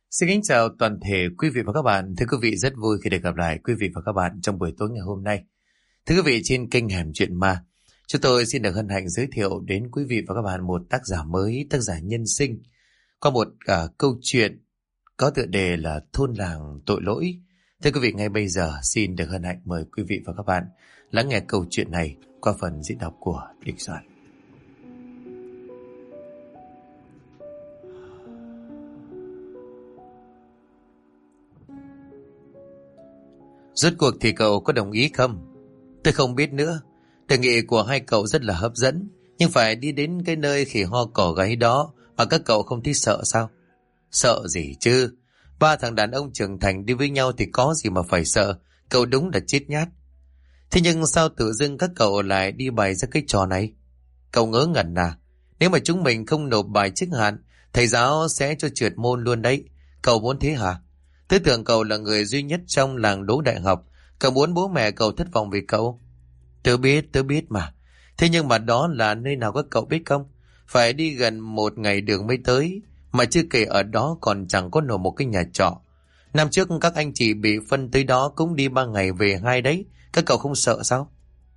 Xin kính chào toàn thể quý vị và các bạn. Thưa quý vị, rất vui khi được gặp lại quý vị và các bạn trong buổi tối ngày hôm nay. Thưa quý vị, trên kênh Hẻm Chuyện Ma, chúng tôi xin được hân hạnh giới thiệu đến quý vị và các bạn một tác giả mới, tác giả nhân sinh, qua một câu chuyện có tựa đề là Thôn Làng Tội Lỗi. Thưa quý vị, ngay bây giờ xin được hân hạnh mời quý vị và các bạn lắng nghe câu chuyện này qua phần diễn đọc của Đình Soạn. Rốt cuộc thì cậu có đồng ý không? Tôi không biết nữa. Đề nghị của hai cậu rất là hấp dẫn, nhưng phải đi đến cái nơi khỉ ho cỏ gáy đó mà các cậu không thấy sợ sao? Sợ gì chứ? Ba thằng đàn ông trưởng thành đi với nhau thì có gì mà phải sợ. Cậu đúng là chết nhát. Thế nhưng sao tự dưng các cậu lại đi bày ra cái trò này? Cậu ngớ ngẩn à? Nếu mà chúng mình không nộp bài trước hạn, thầy giáo sẽ cho trượt môn luôn đấy. Cậu muốn thế hả? Tớ tưởng cậu là người duy nhất trong làng đỗ đại học. Cậu muốn bố mẹ cậu thất vọng vì cậu. Tớ biết mà. Thế nhưng mà đó là nơi nào các cậu biết không? Phải đi gần 1 ngày đường mới tới. Mà chưa kể ở đó còn chẳng có nổi một cái nhà trọ. Năm trước các anh chị bị phân tới đó cũng đi 3 ngày về 2 đấy. Các cậu không sợ sao?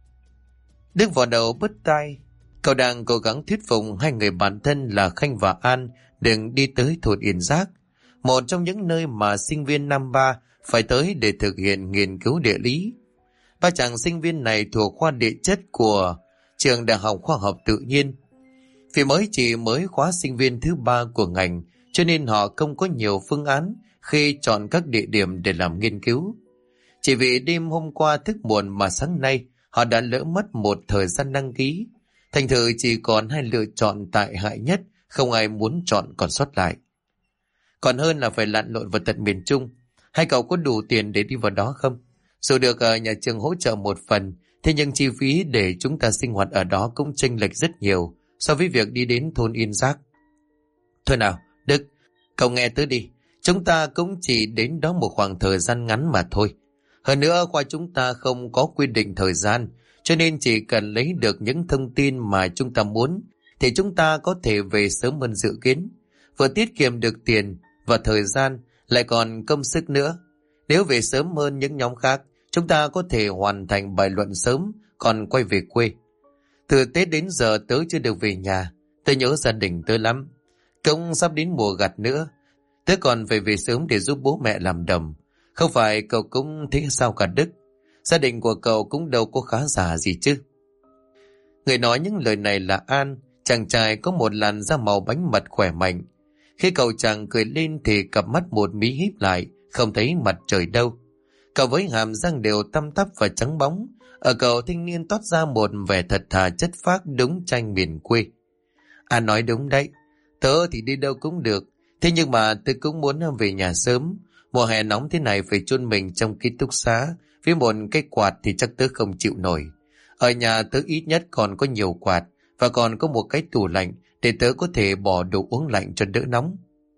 Đức vào đầu bứt tai. Cậu đang cố gắng thuyết phục hai người bạn thân là Khanh và An đừng đi tới thôn Yên Giác, một trong những nơi mà sinh viên năm 3 phải tới để thực hiện nghiên cứu địa lý. Ba chàng sinh viên này thuộc khoa địa chất của trường Đại học Khoa học Tự nhiên. Vì mới khóa sinh viên thứ 3 của ngành, cho nên họ không có nhiều phương án khi chọn các địa điểm để làm nghiên cứu. Chỉ vì đêm hôm qua thức muộn mà sáng nay họ đã lỡ mất một thời gian đăng ký. Thành thử chỉ còn 2 lựa chọn tại hại nhất, không ai muốn chọn còn sót lại. Còn hơn là phải lặn lội vào tận miền Trung. Hai cậu có đủ tiền để đi vào đó không? Dù được nhà trường hỗ trợ một phần, thế nhưng chi phí để chúng ta sinh hoạt ở đó cũng chênh lệch rất nhiều so với việc đi đến thôn Yên Giác. Thôi nào, Đức, cậu nghe tớ đi. Chúng ta cũng chỉ đến đó một khoảng thời gian ngắn mà thôi. Hơn nữa, khoa chúng ta không có quy định thời gian, cho nên chỉ cần lấy được những thông tin mà chúng ta muốn, thì chúng ta có thể về sớm hơn dự kiến. Vừa tiết kiệm được tiền và thời gian, lại còn công sức nữa. Nếu về sớm hơn những nhóm khác, chúng ta có thể hoàn thành bài luận sớm, còn quay về quê. Từ Tết đến giờ tớ chưa được về nhà, tớ nhớ gia đình tớ lắm. Cũng sắp đến mùa gặt nữa, tớ còn phải về sớm để giúp bố mẹ làm đồng. Không phải cậu cũng thấy sao cả Đức? Gia đình của cậu cũng đâu có khá giả gì chứ. Người nói những lời này là An, chàng trai có một làn da màu bánh mật khỏe mạnh. Khi cậu chàng cười lên thì cặp mắt một mí híp lại, không thấy mặt trời đâu. Cậu với hàm răng đều tăm tắp và trắng bóng, ở cậu thanh niên toát ra một vẻ thật thà chất phác đúng tranh miền quê. An nói đúng đấy, tớ thì đi đâu cũng được, thế nhưng mà tớ cũng muốn về nhà sớm. Mùa hè nóng thế này phải chôn mình trong ký túc xá với một cái quạt thì chắc tớ không chịu nổi. Ở nhà tớ ít nhất còn có nhiều quạt và còn có một cái tủ lạnh để tớ có thể bỏ đồ uống lạnh cho đỡ nóng.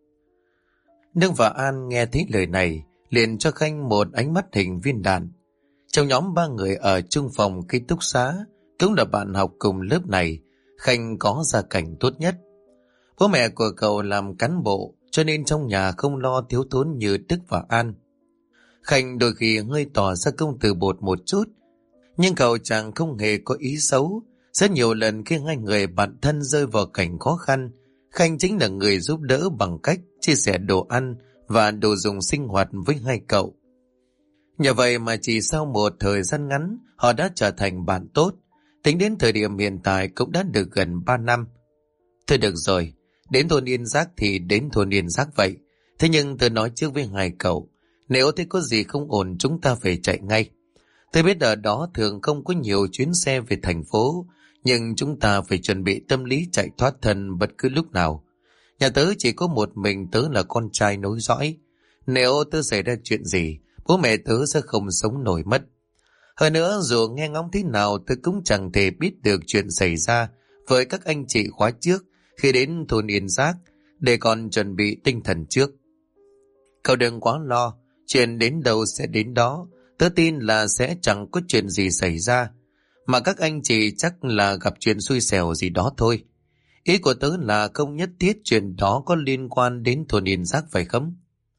Nương và An nghe thấy lời này liền cho Khanh một ánh mắt hình viên đạn. Trong nhóm 3 người ở chung phòng ký túc xá, cũng là bạn học cùng lớp này, Khanh có gia cảnh tốt nhất. Bố mẹ của cậu làm cán bộ, cho nên trong nhà không lo thiếu thốn như Đức và An. Khanh đôi khi hơi tỏ ra công từ bột một chút, nhưng cậu chàng không hề có ý xấu. Rất nhiều lần khi hai người bạn thân rơi vào cảnh khó khăn, Khanh chính là người giúp đỡ bằng cách chia sẻ đồ ăn và đồ dùng sinh hoạt với hai cậu. Nhờ vậy mà chỉ sau một thời gian ngắn, họ đã trở thành bạn tốt. Tính đến thời điểm hiện tại cũng đã được gần 3 năm. Thôi được rồi, đến thôn Yên Giác thì đến thôn Yên Giác vậy. Thế nhưng tôi nói trước với hai cậu, nếu thấy có gì không ổn chúng ta phải chạy ngay. Tôi biết ở đó thường không có nhiều chuyến xe về thành phố, nhưng chúng ta phải chuẩn bị tâm lý chạy thoát thân bất cứ lúc nào. Nhà tớ chỉ có một mình tớ là con trai nối dõi. Nếu tớ xảy ra chuyện gì, bố mẹ tớ sẽ không sống nổi mất. Hơn nữa, dù nghe ngóng thế nào tớ cũng chẳng thể biết được chuyện xảy ra với các anh chị khóa trước khi đến thôn Yên Giác, để còn chuẩn bị tinh thần trước. Cậu đừng quá lo, chuyện đến đâu sẽ đến đó. Tớ tin là sẽ chẳng có chuyện gì xảy ra, mà các anh chị chắc là gặp chuyện xui xẻo gì đó thôi. Ý của tớ là không nhất thiết chuyện đó có liên quan đến thôn Yên Giác phải không?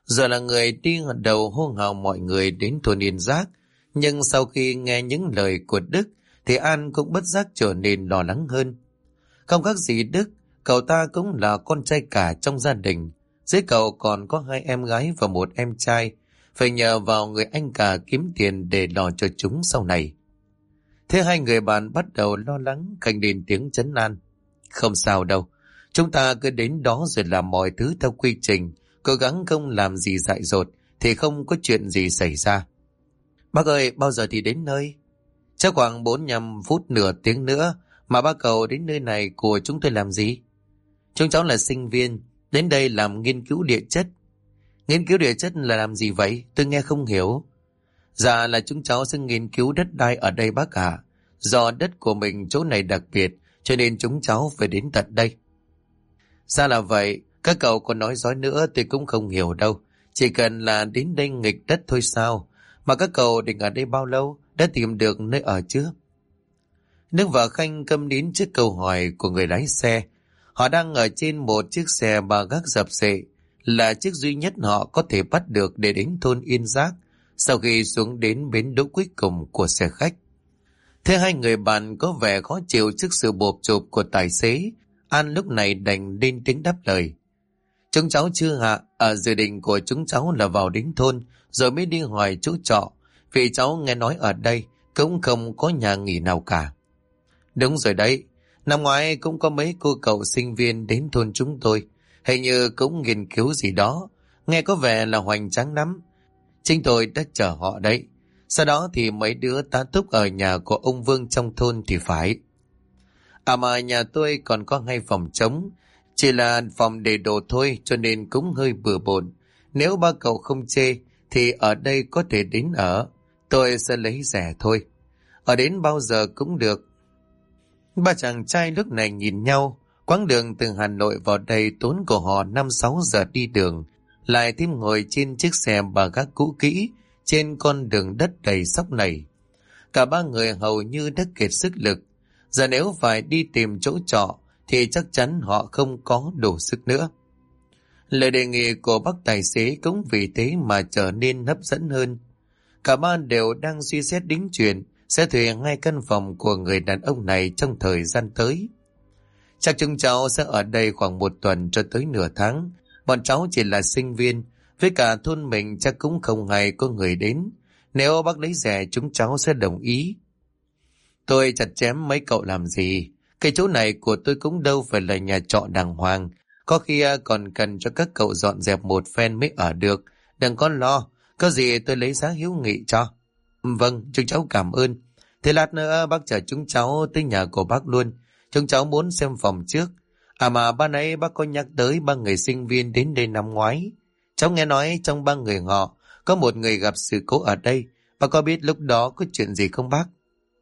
Giờ là người đi đầu hô hào mọi người đến thôn Yên Giác, nhưng sau khi nghe những lời của Đức thì An cũng bất giác trở nên lo lắng hơn. Không khác gì Đức, cậu ta cũng là con trai cả trong gia đình. Dưới cậu còn có 2 em gái và 1 em trai, phải nhờ vào người anh cả kiếm tiền để lo cho chúng sau này. Thế 2 người bạn bắt đầu lo lắng, Khanh lên tiếng trấn an. Không sao đâu, chúng ta cứ đến đó rồi làm mọi thứ theo quy trình, cố gắng không làm gì dại dột thì không có chuyện gì xảy ra. Bác ơi, bao giờ thì đến nơi? Chắc khoảng 45 phút nửa tiếng nữa. Mà bác cậu đến nơi này của chúng tôi làm gì? Chúng cháu là sinh viên, đến đây làm nghiên cứu địa chất. Nghiên cứu địa chất là làm gì vậy? Tôi nghe không hiểu. Dạ là chúng cháu sẽ nghiên cứu đất đai ở đây bác ạ. Do đất của mình chỗ này đặc biệt, cho nên chúng cháu phải đến tận đây. Ra là vậy, các cậu còn nói dối nữa tôi cũng không hiểu đâu. Chỉ cần là đến đây nghịch đất thôi sao? Mà các cậu định ở đây bao lâu? Đã tìm được nơi ở chưa? Đức và Khanh câm nín trước câu hỏi của người lái xe. Họ đang ở trên một chiếc xe ba gác dập xệ, là chiếc duy nhất họ có thể bắt được để đến thôn Yên Giác sau khi xuống đến bến đỗ cuối cùng của xe khách. Thế 2 người bạn có vẻ khó chịu trước sự bộp chộp của tài xế. An lúc này đành lên tiếng đáp lời. Chúng cháu chưa hạ, ở dự định của chúng cháu là vào đến thôn rồi mới đi hỏi chỗ trọ, vì cháu nghe nói ở đây cũng không có nhà nghỉ nào cả. Đúng rồi đấy, năm ngoái cũng có mấy cô cậu sinh viên đến thôn chúng tôi, hình như cũng nghiên cứu gì đó, nghe có vẻ là hoành tráng lắm. Chính tôi đã chờ họ đấy. Sau đó thì mấy đứa tá túc ở nhà của ông Vương trong thôn thì phải. À mà nhà tôi còn có 2 phòng trống, chỉ là phòng để đồ thôi cho nên cũng hơi bừa bộn. Nếu ba cậu không chê thì ở đây có thể đến ở, tôi sẽ lấy rẻ thôi. Ở đến bao giờ cũng được. Ba chàng trai lúc này nhìn nhau, quãng đường từ Hà Nội vào đây tốn của họ 5-6 giờ đi đường, lại thêm ngồi trên chiếc xe ba gác cũ kỹ trên con đường đất đầy sóc này. Cả 3 người hầu như đã kiệt sức lực, giờ nếu phải đi tìm chỗ trọ thì chắc chắn họ không có đủ sức nữa. Lời đề nghị của bác tài xế cũng vì thế mà trở nên hấp dẫn hơn. Cả 3 đều đang suy xét đến chuyện sẽ thuê 2 căn phòng của người đàn ông này trong thời gian tới. Chắc chúng cháu sẽ ở đây khoảng 1 tuần cho tới nửa tháng. Bọn cháu chỉ là sinh viên, với cả thôn mình chắc cũng không hay có người đến. Nếu bác lấy rẻ chúng cháu sẽ đồng ý. Tôi chặt chém mấy cậu làm gì? Cái chỗ này của tôi cũng đâu phải là nhà trọ đàng hoàng. Có khi còn cần cho các cậu dọn dẹp một phen mới ở được. Đừng có lo, có gì tôi lấy giá hiếu nghị cho. Vâng, chúng cháu cảm ơn. Thế lát nữa bác chở chúng cháu tới nhà của bác luôn. Chúng cháu muốn xem phòng trước. À mà ban nãy bác có nhắc tới 3 người sinh viên đến đây năm ngoái. Cháu nghe nói trong 3 người họ có một người gặp sự cố ở đây. Bác có biết lúc đó có chuyện gì không bác?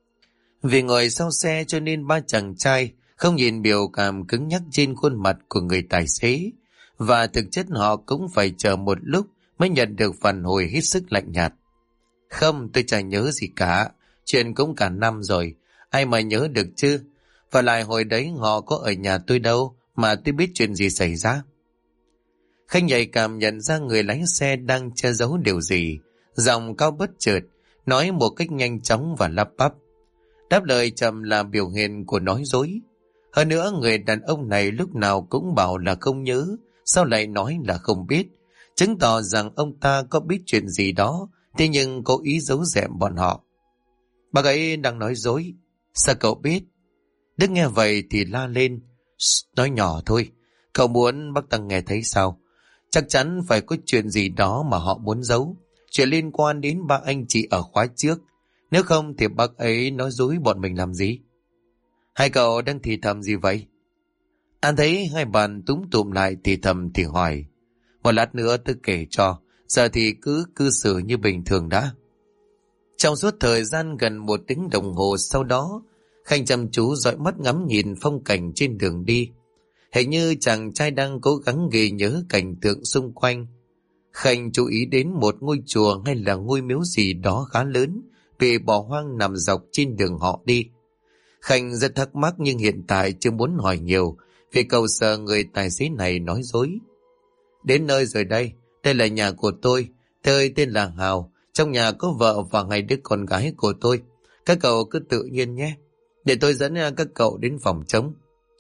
Vì ngồi sau xe cho nên 3 chàng trai không nhìn biểu cảm cứng nhắc trên khuôn mặt của người tài xế. Và thực chất họ cũng phải chờ một lúc mới nhận được phản hồi hết sức lạnh nhạt. Không, tôi chả nhớ gì cả. Chuyện cũng cả năm rồi, ai mà nhớ được chứ. Và lại hồi đấy họ có ở nhà tôi đâu mà tôi biết chuyện gì xảy ra. Khanh nhạy cảm nhận ra người lái xe đang che giấu điều gì. Giọng cao bất chợt, nói một cách nhanh chóng và lắp bắp. Đáp lời chậm là biểu hiện của nói dối. Hơn nữa người đàn ông này lúc nào cũng bảo là không nhớ, sao lại nói là không biết, chứng tỏ rằng ông ta có biết chuyện gì đó, thế nhưng cố ý giấu giếm bọn họ. Bác ấy đang nói dối. Sao cậu biết? Đức nghe vậy thì la lên. Nói nhỏ thôi, cậu muốn bác Tăng nghe thấy sao? Chắc chắn phải có chuyện gì đó mà họ muốn giấu, chuyện liên quan đến 3 anh chị ở khóa trước. Nếu không thì bác ấy nói dối bọn mình làm gì? Hai cậu đang thì thầm gì vậy? Anh thấy 2 bạn túm tụm lại thì thầm thì hỏi. Một lát nữa tôi kể cho, giờ thì cứ cư xử như bình thường đã. Trong suốt thời gian gần 1 tiếng đồng hồ sau đó, Khanh chăm chú dõi mắt ngắm nhìn phong cảnh trên đường đi. Hình như chàng trai đang cố gắng ghi nhớ cảnh tượng xung quanh. Khanh chú ý đến một ngôi chùa hay là ngôi miếu gì đó khá lớn, bị bỏ hoang nằm dọc trên đường họ đi. Khanh rất thắc mắc nhưng hiện tại chưa muốn hỏi nhiều, vì cậu sợ người tài xế này nói dối. Đến nơi rồi đây, Đây là nhà của tôi. Tôi tên là Hào. Trong nhà có vợ và hai đứa con gái của tôi. Các cậu cứ tự nhiên nhé. Để tôi dẫn các cậu đến phòng trống.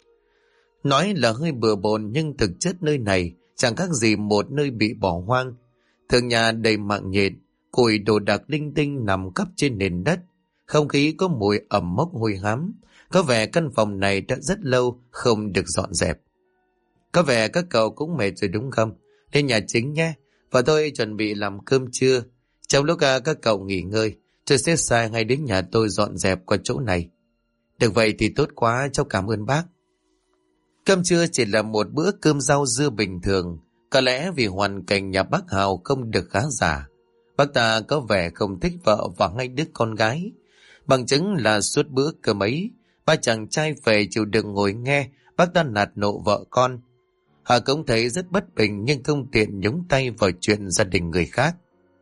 Nói là hơi bừa bộn nhưng thực chất nơi này chẳng khác gì một nơi bị bỏ hoang. Thường nhà đầy mạng nhện, củi đồ đạc linh tinh nằm khắp trên nền đất. Không khí có mùi ẩm mốc hôi hám. Có vẻ căn phòng này đã rất lâu không được dọn dẹp. Có vẻ các cậu cũng mệt rồi đúng không? Lên nhà chính nhé. Và tôi chuẩn bị làm cơm trưa. Trong lúc các cậu nghỉ ngơi, tôi sẽ sai ngay đến nhà tôi dọn dẹp qua chỗ này. Được vậy thì tốt quá, cháu cảm ơn bác. Cơm trưa chỉ là một bữa cơm rau dưa bình thường. Có lẽ vì hoàn cảnh nhà bác Hào không được khá giả. Bác ta có vẻ không thích vợ và hai đứa con gái. Bằng chứng là suốt bữa cơm ấy, ba chàng trai về chịu đựng ngồi nghe bác ta nạt nộ vợ con. Họ cũng thấy rất bất bình nhưng không tiện nhúng tay vào chuyện gia đình người khác.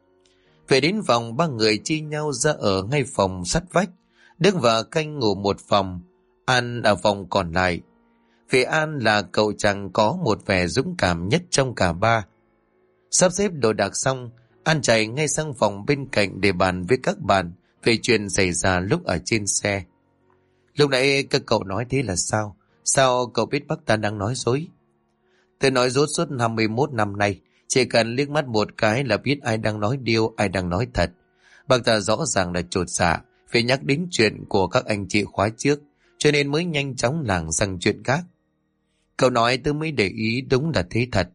Về đến phòng, ba người chia nhau ra ở ngay phòng sát vách. Đức và Khanh ngủ một phòng, An ở phòng còn lại. Vì An là cậu chàng có một vẻ dũng cảm nhất trong cả ba. Sắp xếp đồ đạc xong, An chạy ngay sang phòng bên cạnh để bàn với các bạn về chuyện xảy ra lúc ở trên xe. Lúc nãy các cậu nói thế là sao? Sao cậu biết bác ta đang nói dối? Tôi nói dối suốt 51 năm nay. Chỉ cần liếc mắt một cái là biết ai đang nói điêu, ai đang nói thật. Bác ta rõ ràng là chột dạ vì nhắc đến chuyện của các anh chị khóa trước, cho nên mới nhanh chóng lảng sang chuyện khác. Cậu nói tôi mới để ý, đúng là thế thật.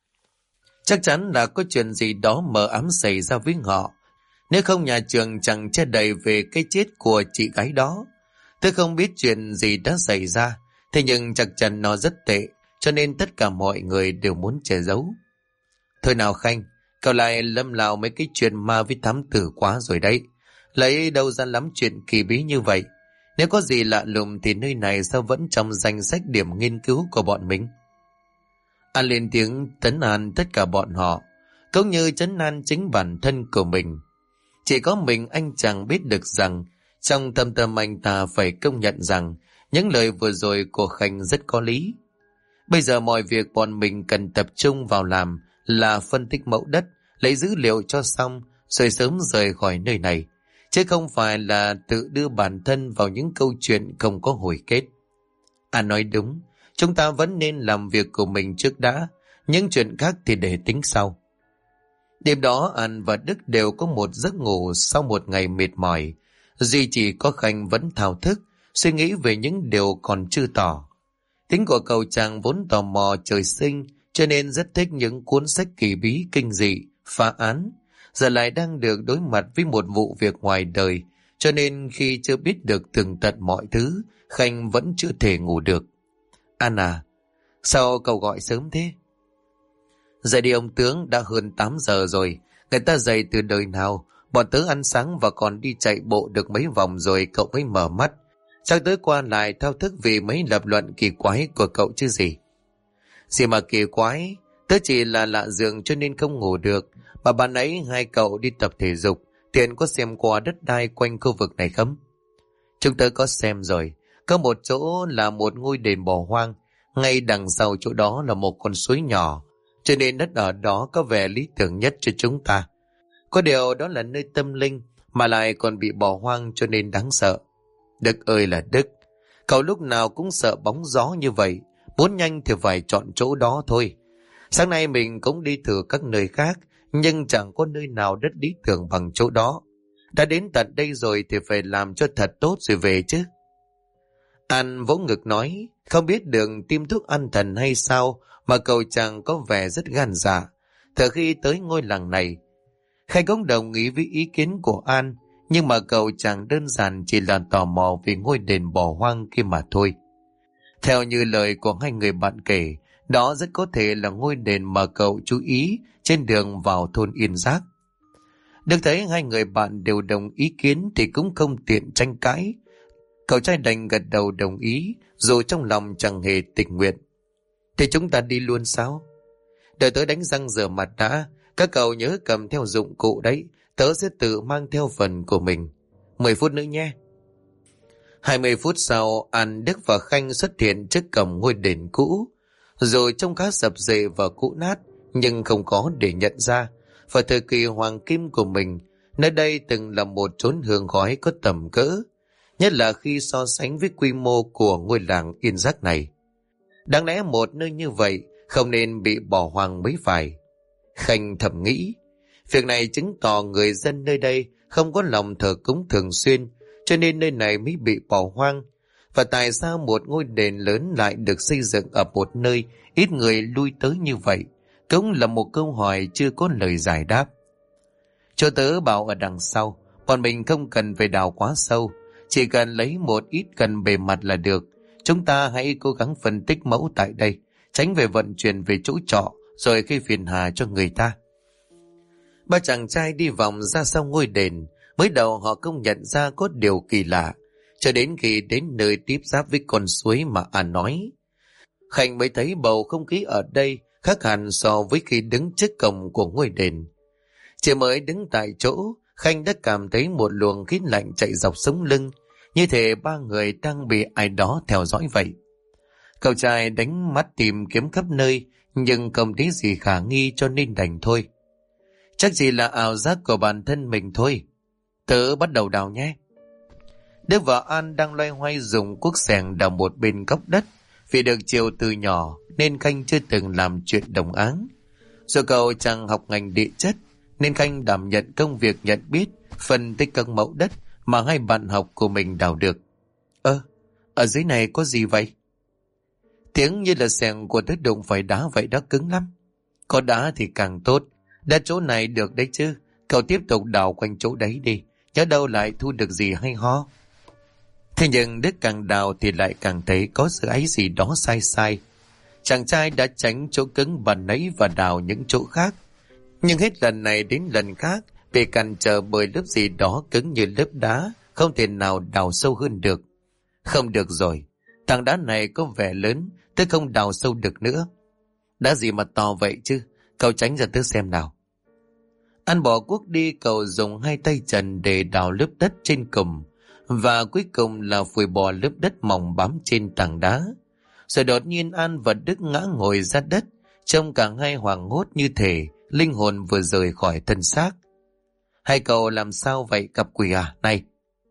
Chắc chắn là có chuyện gì đó mờ ám xảy ra với họ. Nếu không nhà trường chẳng che đậy về cái chết của chị gái đó. Tôi không biết chuyện gì đã xảy ra, thế nhưng chắc chắn nó rất tệ, cho nên tất cả mọi người đều muốn che giấu. Thôi nào Khanh, cậu lại lâm lào mấy cái chuyện ma với thám tử quá rồi đấy. Lấy đâu ra lắm chuyện kỳ bí như vậy. Nếu có gì lạ lùng thì nơi này sao vẫn trong danh sách điểm nghiên cứu của bọn mình? An lên tiếng trấn an tất cả bọn họ, cũng như trấn an chính bản thân của mình. Chỉ có mình anh chàng biết được rằng trong tâm tâm anh ta phải công nhận rằng những lời vừa rồi của Khanh rất có lý. Bây giờ mọi việc bọn mình cần tập trung vào làm là phân tích mẫu đất, lấy dữ liệu cho xong rồi sớm rời khỏi nơi này, chứ không phải là tự đưa bản thân vào những câu chuyện không có hồi kết. An nói đúng, chúng ta vẫn nên làm việc của mình trước đã, những chuyện khác thì để tính sau. Đêm đó An và Đức đều có một giấc ngủ sau một ngày mệt mỏi. Duy chỉ có Khanh vẫn thao thức, suy nghĩ về những điều còn chưa tỏ. Tính của cậu chàng vốn tò mò trời sinh, cho nên rất thích những cuốn sách kỳ bí kinh dị, phá án. Giờ lại đang được đối mặt với một vụ việc ngoài đời, cho nên khi chưa biết được tường tận mọi thứ, Khanh vẫn chưa thể ngủ được. An à, sao cậu gọi sớm thế? Dậy đi ông tướng, đã hơn 8 giờ rồi. Người ta dậy từ đời nào? Bọn tớ ăn sáng và còn đi chạy bộ được mấy vòng rồi cậu mới mở mắt. Chắc tới qua lại thao thức vì mấy lập luận kỳ quái của cậu chứ gì. Gì mà kỳ quái, tớ chỉ là lạ giường cho nên không ngủ được. Mà ban nãy hai cậu đi tập thể dục, tiện có xem qua đất đai quanh khu vực này không? Chúng tớ có xem rồi. Có một chỗ là một ngôi đền bỏ hoang, ngay đằng sau chỗ đó là một con suối nhỏ, cho nên đất ở đó có vẻ lý tưởng nhất cho chúng ta. Có điều đó là nơi tâm linh mà lại còn bị bỏ hoang cho nên đáng sợ. Đức ơi là Đức, cậu lúc nào cũng sợ bóng gió như vậy, muốn nhanh thì phải chọn chỗ đó thôi. Sáng nay mình cũng đi thử các nơi khác, nhưng chẳng có nơi nào đất lý tưởng bằng chỗ đó. Đã đến tận đây rồi thì phải làm cho thật tốt rồi về chứ. An vỗ ngực nói, không biết đường tiêm thuốc an thần hay sao mà cậu chàng có vẻ rất gan dạ. Từ khi tới ngôi làng này, Khanh cũng đồng ý với ý kiến của An, nhưng mà cậu chàng đơn giản chỉ là tò mò về ngôi đền bỏ hoang kia mà thôi. Theo như lời của hai người bạn kể, đó rất có thể là ngôi đền mà cậu chú ý trên đường vào thôn Yên Giác. Được thấy hai người bạn đều đồng ý kiến thì cũng không tiện tranh cãi. Cậu trai đành gật đầu đồng ý, dù trong lòng chẳng hề tình nguyện. Thì chúng ta đi luôn sao? Đợi tớ đánh răng rửa mặt đã, các cậu nhớ cầm theo dụng cụ đấy, tớ sẽ tự mang theo phần của mình. 10 phút nữa nhé. 20 phút sau, An, Đức và Khanh xuất hiện trước cổng ngôi đền cũ. Rồi trông khá sập xệ và cũ nát, nhưng không có để nhận ra. Vào thời kỳ hoàng kim của mình, nơi đây từng là một chốn hương khói có tầm cỡ, nhất là khi so sánh với quy mô của ngôi làng yên giấc này. Đáng lẽ một nơi như vậy không nên bị bỏ hoang mới phải. Khanh thầm nghĩ, việc này chứng tỏ người dân nơi đây không có lòng thờ cúng thường xuyên, cho nên nơi này mới bị bỏ hoang. Và tại sao một ngôi đền lớn lại được xây dựng ở một nơi ít người lui tới như vậy, cũng là một câu hỏi chưa có lời giải đáp. Cho tớ bảo ở đằng sau, bọn mình không cần phải đào quá sâu, chỉ cần lấy một ít gần bề mặt là được. Chúng ta hãy cố gắng phân tích mẫu tại đây, tránh về vận chuyển về chỗ trọ rồi gây phiền hà cho người ta. Ba chàng trai đi vòng ra sau ngôi đền. Mới đầu họ không nhận ra có điều kỳ lạ, cho đến khi đến nơi tiếp giáp với con suối mà An nói. Khanh mới thấy bầu không khí ở đây khác hẳn so với khi đứng trước cổng của ngôi đền. Chỉ mới đứng tại chỗ, Khanh đã cảm thấy một luồng khí lạnh chạy dọc sống lưng, như thể ba người đang bị ai đó theo dõi vậy. Cậu trai đánh mắt tìm kiếm khắp nơi, nhưng không thấy gì khả nghi cho nên đành thôi. Chắc chỉ là ảo giác của bản thân mình thôi. Tớ bắt đầu đào nhé. Đức và An đang loay hoay dùng cuốc xẻng đào một bên góc đất. Vì được chiều từ nhỏ nên Khanh chưa từng làm chuyện đồng áng. Rồi cậu chẳng học ngành địa chất nên Khanh đảm nhận công việc nhận biết, phân tích các mẫu đất mà hai bạn học của mình đào được. Ở dưới này có gì vậy? Tiếng như là xẻng của đứa đụng phải đá vậy đó, cứng lắm. Có đá thì càng tốt. Đá chỗ này được đấy chứ. Cậu tiếp tục đào quanh chỗ đấy đi, nhớ đâu lại thu được gì hay ho. Thế nhưng Đức càng đào thì lại càng thấy có sự ấy gì đó sai sai. Chàng trai đã tránh chỗ cứng bàn nấy và đào những chỗ khác. Nhưng hết lần này đến lần khác bị cản trở bởi lớp gì đó cứng như lớp đá, không thể nào đào sâu hơn được. Không được rồi, tảng đá này có vẻ lớn, tôi không đào sâu được nữa. Đá gì mà to vậy chứ, cậu tránh ra tớ xem nào. An bỏ cuốc đi, cậu dùng hai tay trần để đào lớp đất trên cùng, và cuối cùng là phủi bỏ lớp đất mỏng bám trên tảng đá. Rồi đột nhiên An và Đức ngã ngồi ra đất, trông cả hai hoảng hốt như thể linh hồn vừa rời khỏi thân xác. Hai cậu làm sao vậy, gặp quỷ à? Này!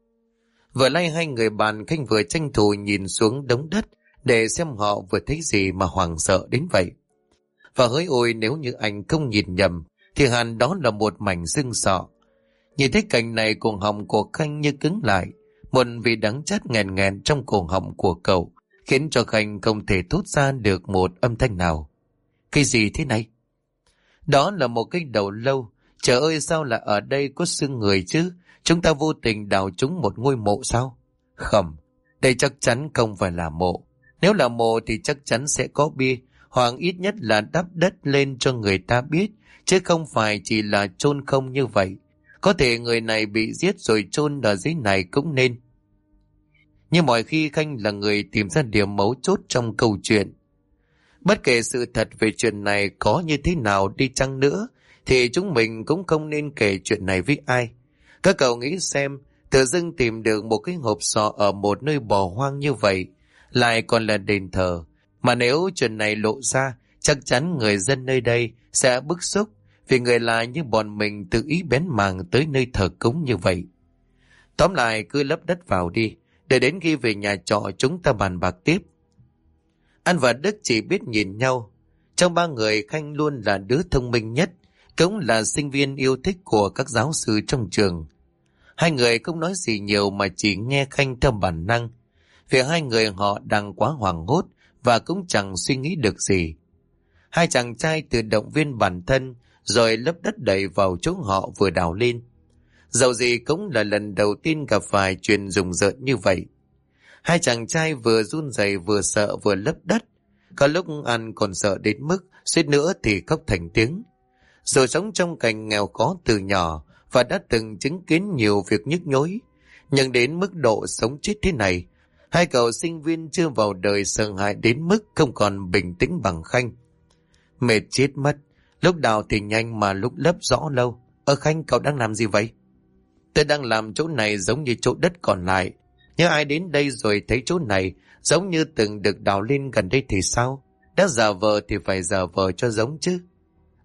Vừa lay hai người bạn, Khanh vừa tranh thủ nhìn xuống đống đất để xem họ vừa thấy gì mà hoảng sợ đến vậy. Và hỡi ôi, nếu như anh không nhìn nhầm thì hẳn đó là một mảnh xương sọ. Nhìn thấy cảnh này, cổ họng của Khanh như cứng lại, một vị đắng chát nghẹn nghẹn trong cổ họng của cậu khiến cho Khanh không thể thốt ra được một âm thanh nào. Cái gì thế này? Đó là một cái đầu lâu. Trời ơi, sao là ở đây có xương người chứ? Chúng ta vô tình đào trúng một ngôi mộ sao? Không, đây chắc chắn không phải là mộ. Nếu là mộ thì chắc chắn sẽ có bia, hoặc ít nhất là đắp đất lên cho người ta biết, chứ không phải chỉ là chôn không như vậy. Có thể người này bị giết rồi chôn ở dưới này cũng nên. Nhưng mọi khi Khanh là người tìm ra điểm mấu chốt trong câu chuyện. Bất kể sự thật về chuyện này có như thế nào đi chăng nữa, thì chúng mình cũng không nên kể chuyện này với ai. Các cậu nghĩ xem, tự dưng tìm được một cái hộp sọ ở một nơi bỏ hoang như vậy, lại còn là đền thờ. Mà nếu chuyện này lộ ra, chắc chắn người dân nơi đây sẽ bức xúc, vì người lạ như bọn mình tự ý bén mảng tới nơi thờ cúng như vậy. Tóm lại, cứ lấp đất vào đi, để đến khi về nhà trọ chúng ta bàn bạc tiếp. An và Đức chỉ biết nhìn nhau. Trong ba người, Khanh luôn là đứa thông minh nhất, cũng là sinh viên yêu thích của các giáo sư trong trường. Hai người không nói gì nhiều mà chỉ nghe Khanh theo bản năng, vì hai người họ đang quá hoảng hốt và cũng chẳng suy nghĩ được gì. Hai chàng trai tự động viên bản thân rồi lấp đất đẩy vào chỗ họ vừa đào lên. Dẫu gì cũng là lần đầu tiên gặp phải chuyện rùng rợn như vậy. Hai chàng trai vừa run rẩy vừa sợ vừa lấp đất. Có lúc An còn sợ đến mức suýt nữa thì khóc thành tiếng. Dù sống trong cảnh nghèo khó từ nhỏ và đã từng chứng kiến nhiều việc nhức nhối, nhưng đến mức độ sống chết thế này, hai cậu sinh viên chưa vào đời sợ hãi đến mức không còn bình tĩnh bằng Khanh. Mệt chết mất, lúc đào thì nhanh mà lúc lấp rõ lâu. Khanh, cậu đang làm gì vậy? Tôi đang làm chỗ này giống như chỗ đất còn lại. Nếu ai đến đây rồi thấy chỗ này giống như từng được đào lên gần đây thì sao? Đã giả vờ thì phải giả vờ cho giống chứ.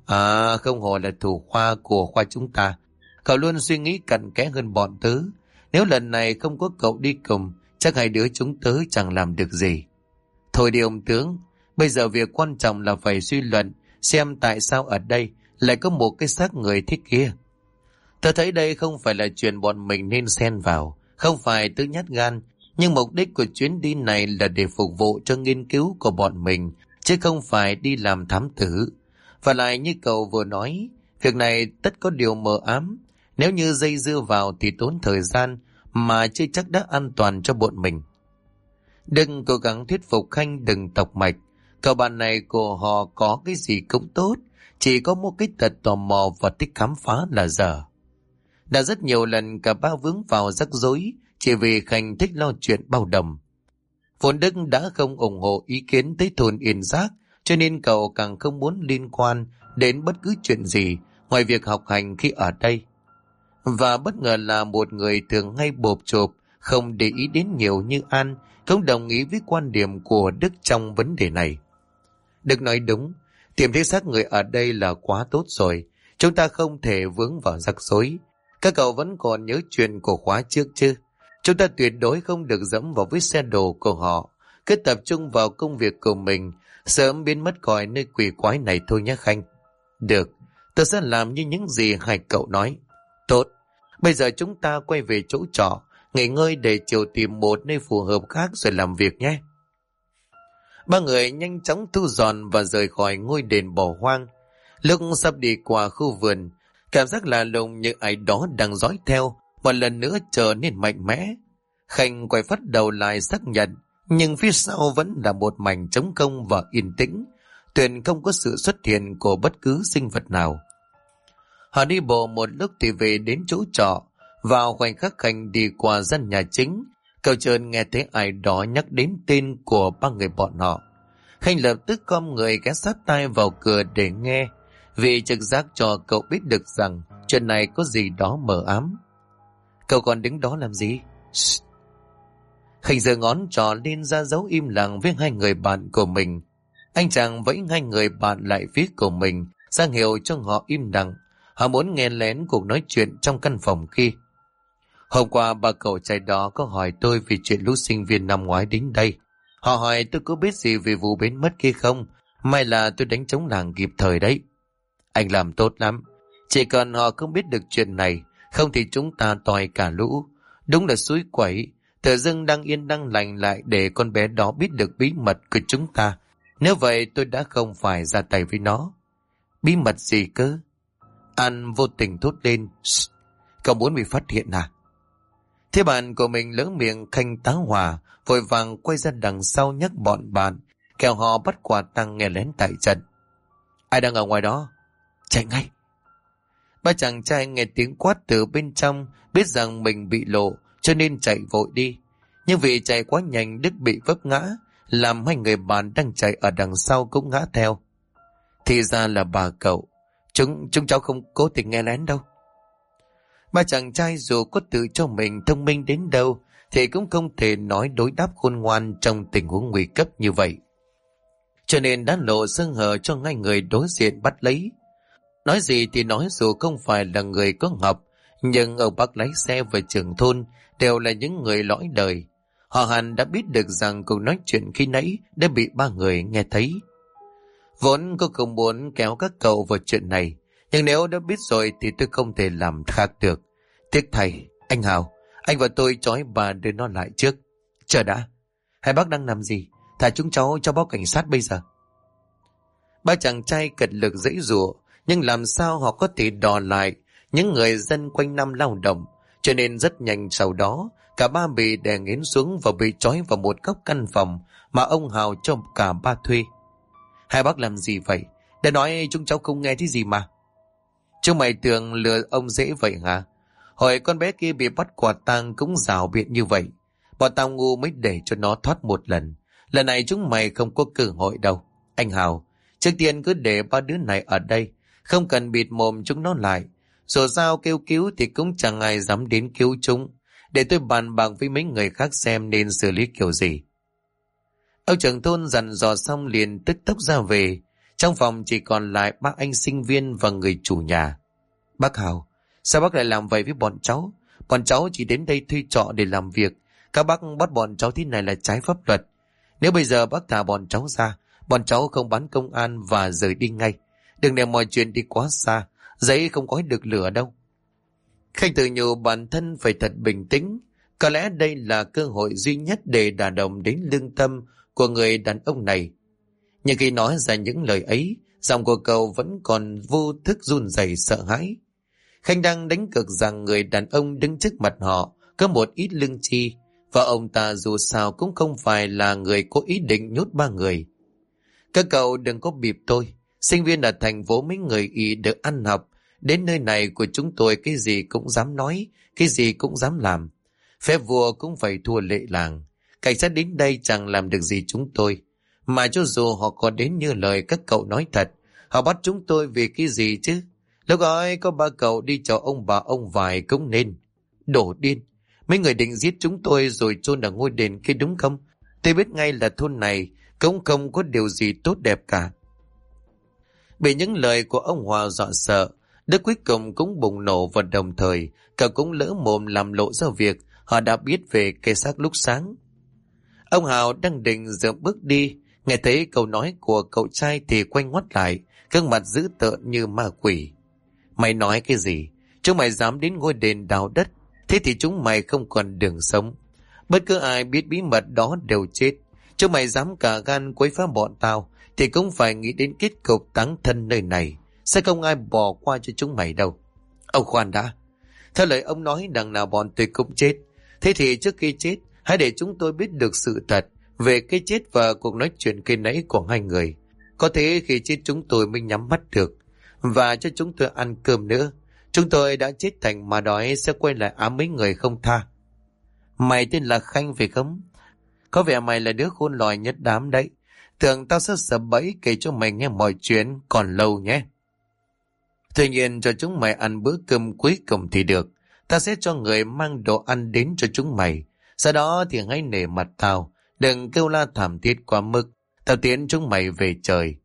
À, không hổ là thủ khoa của khoa chúng ta. Cậu luôn suy nghĩ cặn kẽ hơn bọn tớ. Nếu lần này không có cậu đi cùng, chắc hai đứa chúng tớ chẳng làm được gì. Thôi đi ông tướng, bây giờ việc quan trọng là phải suy luận xem tại sao ở đây lại có một cái xác người thế kia. Tớ thấy đây không phải là chuyện bọn mình nên xen vào, không phải tớ nhát gan, nhưng mục đích của chuyến đi này là để phục vụ cho nghiên cứu của bọn mình, chứ không phải đi làm thám tử. Và lại như cậu vừa nói, việc này tất có điều mờ ám, nếu như dây dưa vào thì tốn thời gian mà chưa chắc đã an toàn cho bọn mình. Đừng cố gắng thuyết phục Khanh đừng tọc mạch, cậu bạn này của họ có cái gì cũng tốt, chỉ có một cái tật tò mò và thích khám phá là dở. Đã rất nhiều lần cả ba vướng vào rắc rối chỉ vì Khanh thích lo chuyện bao đồng. Vốn Đức đã không ủng hộ ý kiến tới thôn Yên Giác, cho nên cậu càng không muốn liên quan đến bất cứ chuyện gì ngoài việc học hành khi ở đây. Và bất ngờ là một người thường hay bộp chộp, không để ý đến nhiều như An, không đồng ý với quan điểm của Đức trong vấn đề này. Đức nói đúng, tìm thấy xác người ở đây là quá tốt rồi, chúng ta không thể vướng vào rắc rối. Các cậu vẫn còn nhớ chuyện của khóa trước chứ? Chúng ta tuyệt đối không được dẫm vào vết xe đổ của họ, cứ tập trung vào công việc của mình, sớm biến mất khỏi nơi quỷ quái này thôi nhé Khanh. Được, tôi sẽ làm như những gì hai cậu nói. Tốt, bây giờ chúng ta quay về chỗ trọ, nghỉ ngơi để chiều tìm một nơi phù hợp khác rồi làm việc nhé. Ba người nhanh chóng thu dọn và rời khỏi ngôi đền bỏ hoang. Lúc sắp đi qua khu vườn, cảm giác lạ lùng như ai đó đang dõi theo, một lần nữa trở nên mạnh mẽ. Khanh quay phát đầu lại xác nhận, nhưng phía sau vẫn là một mảnh trống không và yên tĩnh, tuyệt không có sự xuất hiện của bất cứ sinh vật nào. Họ đi bộ một lúc thì về đến chỗ trọ. Vào khoảnh khắc Khanh đi qua gian nhà chính, cậu chợt nghe thấy ai đó nhắc đến tên của ba người bọn họ. Khanh lập tức khom người ghé sát tai vào cửa để nghe, vì trực giác cho cậu biết được rằng chuyện này có gì đó mờ ám. Cậu còn đứng đó làm gì? Shh. Khanh giơ ngón trỏ lên ra dấu im lặng với hai người bạn của mình. Anh chàng vẫy hai người bạn lại phía của mình, ra hiệu cho họ im lặng. Họ muốn nghe lén cuộc nói chuyện trong căn phòng kia. Hôm qua ba cậu trai đó có hỏi tôi về chuyện lũ sinh viên năm ngoái đến đây. Họ hỏi tôi có biết gì về vụ biến mất kia không? May là tôi đánh trống làng kịp thời đấy. Anh làm tốt lắm. Chỉ cần họ không biết được chuyện này, không thì chúng ta toi cả lũ. Đúng là suối quẩy. Tự dưng đang yên đang lành lại để con bé đó biết được bí mật của chúng ta. Nếu vậy tôi đã không phải ra tay với nó. Bí mật gì cơ? An vô tình thốt lên. Cậu muốn bị phát hiện à? Thế bạn của mình lỡ miệng Khanh tá hỏa, vội vàng quay ra đằng sau nhắc bọn bạn, kẻo họ bắt quả tang nghe lén tại trận. Ai đang ở ngoài đó? Chạy ngay! Ba chàng trai nghe tiếng quát từ bên trong, biết rằng mình bị lộ, cho nên chạy vội đi. Nhưng vì chạy quá nhanh, Đức bị vấp ngã, làm hai người bạn đang chạy ở đằng sau cũng ngã theo. Thì ra là bà cậu. Chúng cháu không cố tình nghe lén đâu. Ba chàng trai dù có tự cho mình thông minh đến đâu thì cũng không thể nói đối đáp khôn ngoan trong tình huống nguy cấp như vậy. Cho nên đã lộ sơ hở cho ngay người đối diện bắt lấy. Nói gì thì nói, dù không phải là người có học, nhưng ông bác lái xe và trưởng thôn đều là những người lõi đời. Họ hẳn đã biết được rằng cuộc nói chuyện khi nãy đã bị ba người nghe thấy. Vốn cô không muốn kéo các cậu vào chuyện này, nhưng nếu đã biết rồi thì tôi không thể làm khác được. Tiếc thầy, anh Hào, anh và tôi trói bà đưa nó lại trước. Chờ đã, hai bác đang làm gì? Thả chúng cháu cho báo cảnh sát bây giờ. Ba chàng trai cật lực giãy giụa, nhưng làm sao họ có thể đò lại những người dân quanh năm lao động, cho nên rất nhanh sau đó cả ba bị đè nghiến xuống và bị trói vào một góc căn phòng mà ông Hào cho cả ba thuê. Hai bác làm gì vậy? Đã nói chúng cháu không nghe thấy gì mà. Chúng mày tưởng lừa ông dễ vậy hả? Hồi con bé kia bị bắt quả tang cũng rảo biện như vậy. Bọn tao ngu mới để cho nó thoát một lần. Lần này chúng mày không có cơ hội đâu. Anh Hào, trước tiên cứ để ba đứa này ở đây, không cần bịt mồm chúng nó lại. Dù sao kêu cứu thì cũng chẳng ai dám đến cứu chúng. Để tôi bàn bạc với mấy người khác xem nên xử lý kiểu gì. Ông trưởng thôn dặn dò xong liền tức tốc ra về. Trong phòng chỉ còn lại ba anh sinh viên và người chủ nhà. Bác Hào, sao bác lại làm vậy với bọn cháu? Bọn cháu chỉ đến đây thuê trọ để làm việc. Các bác bắt bọn cháu thế này là trái pháp luật. Nếu bây giờ bác thả bọn cháu ra, bọn cháu không báo công an và rời đi ngay. Đừng để mọi chuyện đi quá xa, giấy không có được lửa đâu. Khanh tự nhủ bản thân phải thật bình tĩnh. Có lẽ đây là cơ hội duy nhất để đả động đến lương tâm của người đàn ông này. Nhưng khi nói ra những lời ấy, giọng của cậu vẫn còn vô thức run rẩy sợ hãi. Khanh đang đánh cược rằng người đàn ông đứng trước mặt họ có một ít lương tri, và ông ta dù sao cũng không phải là người có ý định nhốt ba người. Các cậu đừng có bịp tôi. Sinh viên ở thành phố mấy người ý được ăn học. Đến nơi này của chúng tôi cái gì cũng dám nói, cái gì cũng dám làm. Phép vua cũng phải thua lệ làng. Cảnh sát đến đây chẳng làm được gì chúng tôi. Mà cho dù họ có đến như lời các cậu nói thật, họ bắt chúng tôi vì cái gì chứ? Lúc ấy có ba cậu đi chào ông bà ông vài cũng nên. Đổ điên. Mấy người định giết chúng tôi rồi chôn ở ngôi đền kia đúng không? Tôi biết ngay là thôn này cũng không có điều gì tốt đẹp cả. Bị những lời của ông Hòa dọa sợ, Đức cuối cùng cũng bùng nổ, và đồng thời cậu cũng lỡ mồm làm lộ ra việc họ đã biết về cái xác lúc sáng. Ông Hào đang định dậm bước đi, nghe thấy câu nói của cậu trai thì quay ngoắt lại, gương mặt dữ tợn như ma quỷ. Mày nói cái gì? Chúng mày dám đến ngôi đền đào đất, thế thì chúng mày không còn đường sống. Bất cứ ai biết bí mật đó đều chết. Chúng mày dám cả gan quấy phá bọn tao thì cũng phải nghĩ đến kết cục táng thân nơi này. Sẽ không ai bỏ qua cho chúng mày đâu. Ông khoan đã. Theo lời ông nói đằng nào bọn tôi cũng chết. Thế thì trước khi chết, hãy để chúng tôi biết được sự thật về cái chết và cuộc nói chuyện khi nãy của hai người. Có thế khi chết chúng tôi mới nhắm mắt được, và cho chúng tôi ăn cơm nữa. Chúng tôi đã chết thành mà đói sẽ quay lại ám mấy người không tha. Mày tên là Khanh phải không? Có vẻ mày là đứa khôn lỏi nhất đám đấy. Tưởng tao sẽ sập bẫy kể cho mày nghe mọi chuyện còn lâu nhé. Tuy nhiên cho chúng mày ăn bữa cơm cuối cùng thì được. Ta sẽ cho người mang đồ ăn đến cho chúng mày. Sau đó thì hãy nể mặt tao. Đừng kêu la thảm thiết quá mức. Tao tiến chúng mày về trời.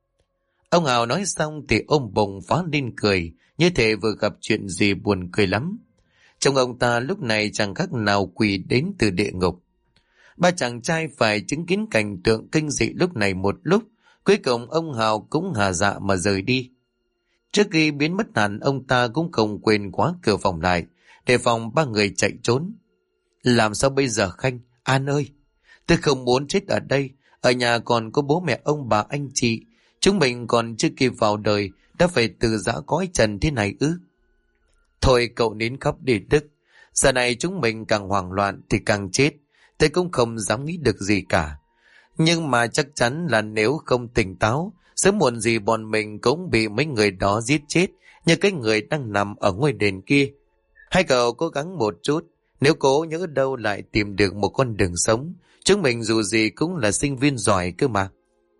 Ông Hào nói xong thì ôm bụng phá lên cười, như thể vừa gặp chuyện gì buồn cười lắm. Trong ông ta lúc này chẳng khác nào quỷ đến từ địa ngục. Ba chàng trai phải chứng kiến cảnh tượng kinh dị lúc này một lúc. Cuối cùng ông Hào cũng hà dạ mà rời đi. Trước khi biến mất hẳn, ông ta cũng không quên khóa cửa phòng lại, để phòng ba người chạy trốn. Làm sao bây giờ Khanh? An ơi! Tôi không muốn chết ở đây. Ở nhà còn có bố mẹ ông bà anh chị. Chúng mình còn chưa kịp vào đời đã phải từ giã cõi trần thế này ư? Thôi cậu nín khóc đi Đức. Giờ này chúng mình càng hoảng loạn thì càng chết. Tôi cũng không dám nghĩ được gì cả. Nhưng mà chắc chắn là nếu không tỉnh táo, sớm muộn gì bọn mình cũng bị mấy người đó giết chết, như cái người đang nằm ở ngôi đền kia. Hai cậu cố gắng một chút. Nếu cố nhớ đâu lại tìm được một con đường sống, chúng mình dù gì cũng là sinh viên giỏi cơ mà.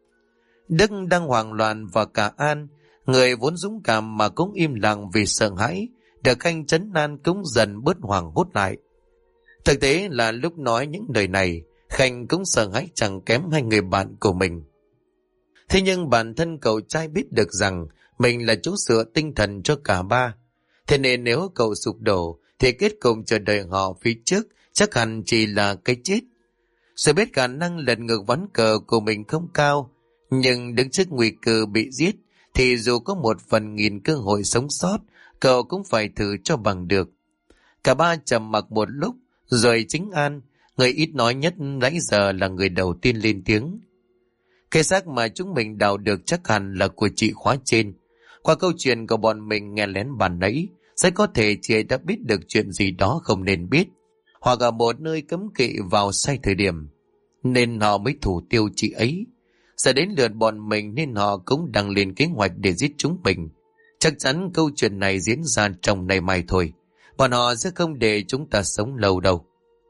Đức đang hoảng loạn, và cả An, người vốn dũng cảm mà cũng im lặng vì sợ hãi, được Khanh trấn an cũng dần bớt hoảng hốt lại. Thực tế là lúc nói những lời này, Khanh cũng sợ hãi chẳng kém hai người bạn của mình. Thế nhưng bản thân cậu trai biết được rằng mình là chỗ dựa tinh thần cho cả ba. Thế nên nếu cậu sụp đổ thì kết cục chờ đợi họ phía trước chắc hẳn chỉ là cái chết. Sự biết khả năng lật ngược ván cờ của mình không cao, nhưng đứng trước nguy cơ bị giết thì dù có 1/1000 cơ hội sống sót, cậu cũng phải thử cho bằng được. Cả ba trầm mặc một lúc, rồi chính An, người ít nói nhất nãy giờ, là người đầu tiên lên tiếng. Cái xác mà chúng mình đào được chắc hẳn là của chị khóa trên. Qua câu chuyện của bọn mình nghe lén bàn nãy, sẽ có thể chị ấy đã biết được chuyện gì đó không nên biết, hoặc ở một nơi cấm kỵ vào sai thời điểm, nên họ mới thủ tiêu chị ấy. Giờ đến lượt bọn mình nên họ cũng đang lên kế hoạch để giết chúng mình. Chắc chắn câu chuyện này diễn ra trong ngày mai thôi. Bọn họ sẽ không để chúng ta sống lâu đâu.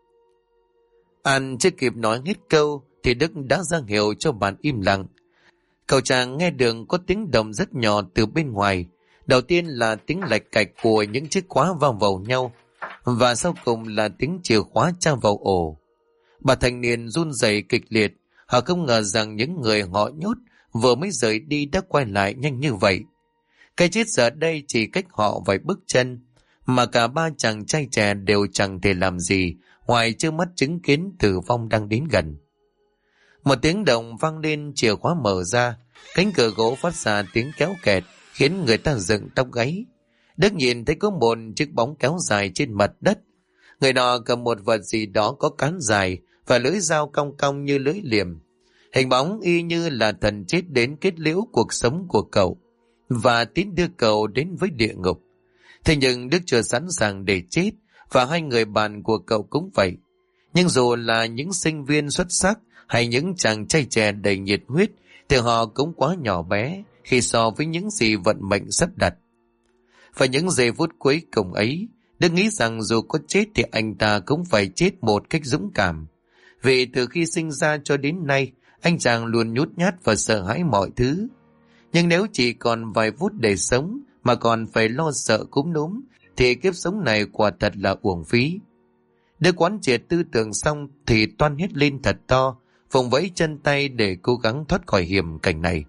An chưa kịp nói hết câu thì Đức đã ra hiệu cho bạn im lặng. Cậu chàng nghe được có tiếng động rất nhỏ từ bên ngoài. Đầu tiên là tiếng lạch cạch của những chiếc khóa vào nhau, và sau cùng là tiếng chìa khóa tra vào ổ. Bà thanh niên run rẩy kịch liệt. Họ không ngờ rằng những người họ nhốt vừa mới rời đi đã quay lại nhanh như vậy. Cái chết giờ đây chỉ cách họ vài bước chân, mà cả ba chàng trai trẻ đều chẳng thể làm gì ngoài trơ mắt chứng kiến tử vong đang đến gần. Một tiếng động vang lên, chìa khóa mở ra, cánh cửa gỗ phát ra tiếng kéo kẹt khiến người ta dựng tóc gáy. Đức nhìn thấy có một chiếc bóng kéo dài trên mặt đất. Người nọ cầm một vật gì đó có cán dài và lưỡi dao cong cong như lưỡi liềm. Hình bóng y như là thần chết đến kết liễu cuộc sống của cậu và tín đưa cậu đến với địa ngục. Thế nhưng Đức chưa sẵn sàng để chết, và hai người bạn của cậu cũng vậy. Nhưng dù là những sinh viên xuất sắc hay những chàng trai trẻ đầy nhiệt huyết thì họ cũng quá nhỏ bé khi so với những gì vận mệnh sắp đặt. Và những giây phút cuối cùng ấy, Đức nghĩ rằng dù có chết thì anh ta cũng phải chết một cách dũng cảm. Vì từ khi sinh ra cho đến nay, anh chàng luôn nhút nhát và sợ hãi mọi thứ. Nhưng nếu chỉ còn vài phút để sống mà còn phải lo sợ cúm núm, thì kiếp sống này quả thật là uổng phí. Đức quán triệt tư tưởng xong thì toan hét lên thật to, vùng vẫy chân tay để cố gắng thoát khỏi hiểm cảnh này.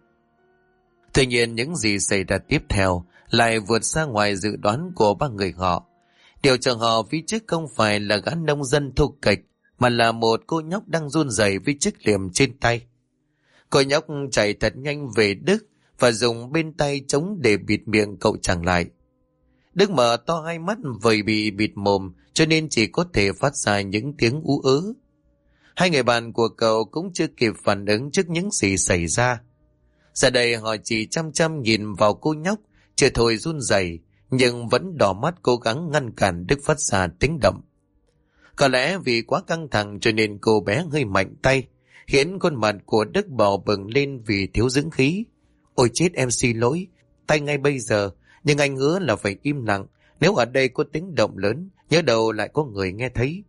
Tuy nhiên những gì xảy ra tiếp theo lại vượt xa ngoài dự đoán của ba người họ. Điều chờ họ phía trước không phải là gã nông dân thô kệch, mà là một cô nhóc đang run rẩy với chiếc liềm trên tay. Cô nhóc chạy thật nhanh về Đức và dùng bên tay chống để bịt miệng cậu chàng lại. Đức mở to hai mắt vì bị bịt mồm cho nên chỉ có thể phát ra những tiếng ú ớ. Hai người bạn của cậu cũng chưa kịp phản ứng trước những gì xảy ra. Giờ đây họ chỉ chăm chăm nhìn vào cô nhóc, chưa thôi run rẩy nhưng vẫn đỏ mắt cố gắng ngăn cản Đức phát ra tiếng động. Có lẽ vì quá căng thẳng cho nên cô bé hơi mạnh tay, khiến khuôn mặt của Đức đỏ bừng lên vì thiếu dưỡng khí. Ôi chết, em xin lỗi, tay ngay bây giờ, nhưng anh hứa là phải im lặng, nếu ở đây có tiếng động lớn, nhớ đâu lại có người nghe thấy.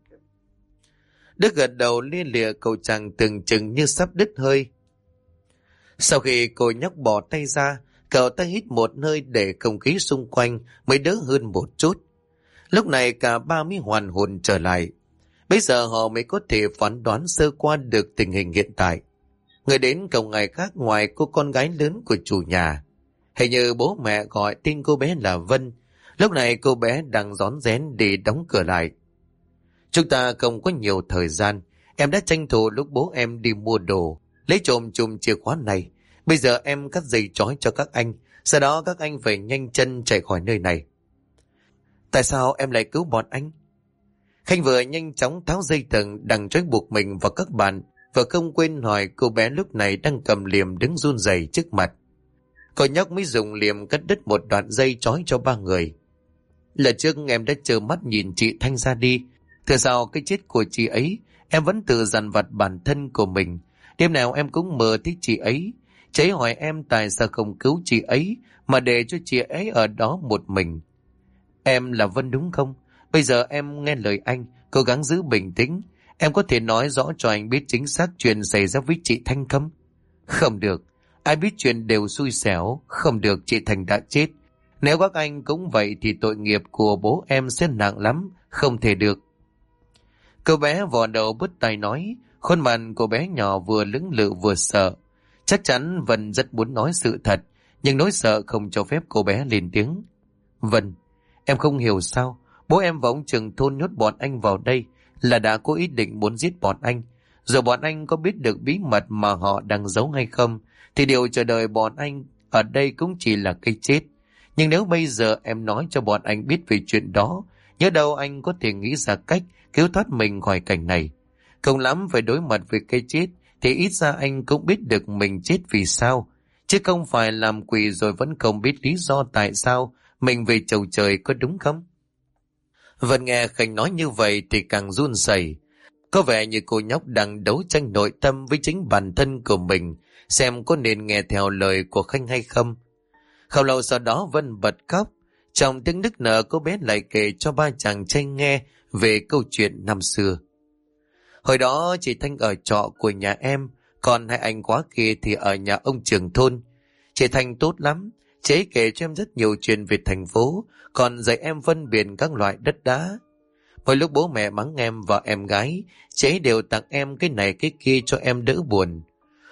Đức gật đầu lia lịa, cậu chàng từng chừng như sắp đứt hơi. Sau khi cô nhóc bỏ tay ra, cậu ta hít một hơi để không khí xung quanh mới đỡ hơn một chút. Lúc này cả ba mới hoàn hồn trở lại. Bây giờ họ mới có thể phán đoán sơ qua được tình hình hiện tại. Người đến cậu ngày khác ngoài cô con gái lớn của chủ nhà. Hình như bố mẹ gọi tên cô bé là Vân. Lúc này cô bé đang rón rén để đóng cửa lại. Chúng ta không có nhiều thời gian. Em đã tranh thủ lúc bố em đi mua đồ, lấy trộm chùm chìa khóa này. Bây giờ em cắt dây trói cho các anh, sau đó các anh phải nhanh chân chạy khỏi nơi này. Tại sao em lại cứu bọn anh? Khanh vừa nhanh chóng tháo dây thừng đằng trói buộc mình vào các bạn, và không quên hỏi cô bé lúc này đang cầm liềm đứng run rẩy trước mặt. Cô nhóc mới dùng liềm cắt đứt một đoạn dây trói cho ba người. Lần trước em đã trơ mắt nhìn chị Thanh ra đi, từ sau cái chết của chị ấy, em vẫn tự dằn vặt bản thân của mình. Đêm nào em cũng mơ thấy chị ấy. Chị ấy hỏi em tại sao không cứu chị ấy mà để cho chị ấy ở đó một mình. Em là Vân đúng không? Bây giờ em nghe lời anh, cố gắng giữ bình tĩnh. Em có thể nói rõ cho anh biết chính xác chuyện xảy ra với chị Thanh không? Không được. Ai biết chuyện đều xui xẻo. Không được, chị Thanh đã chết. Nếu các anh cũng vậy thì tội nghiệp của bố em sẽ nặng lắm. Không thể được. Cô bé vò đầu bứt tai nói. Khuôn mặt cô bé nhỏ vừa lưỡng lự vừa sợ. Chắc chắn Vân rất muốn nói sự thật, nhưng nỗi sợ không cho phép cô bé lên tiếng. Vân, em không hiểu sao bố em và ông trưởng thôn nhốt bọn anh vào đây là đã có ý định muốn giết bọn anh. Rồi bọn anh có biết được bí mật mà họ đang giấu hay không, thì điều chờ đợi bọn anh ở đây cũng chỉ là cái chết. Nhưng nếu bây giờ em nói cho bọn anh biết về chuyện đó, nhớ đâu anh có thể nghĩ ra cách cứu thoát mình khỏi cảnh này. Không lắm phải đối mặt với cái chết, thì ít ra anh cũng biết được mình chết vì sao, chứ không phải làm quỷ rồi vẫn không biết lý do tại sao mình về chầu trời, có đúng không? Vân nghe Khanh nói như vậy thì càng run rẩy. Có vẻ như cô nhóc đang đấu tranh nội tâm với chính bản thân của mình, xem có nên nghe theo lời của Khanh hay không. Không lâu sau đó Vân bật khóc. Trong tiếng nức nở, cô bé lại kể cho ba chàng trai nghe về câu chuyện năm xưa. Hồi đó chị Thanh ở trọ của nhà em, còn hai anh quá kia thì ở nhà ông trưởng thôn. Chị Thanh tốt lắm, chị ấy kể cho em rất nhiều chuyện về thành phố, còn dạy em phân biệt các loại đất đá. Mỗi lúc bố mẹ mắng em và em gái, chị ấy đều tặng em cái này cái kia cho em đỡ buồn.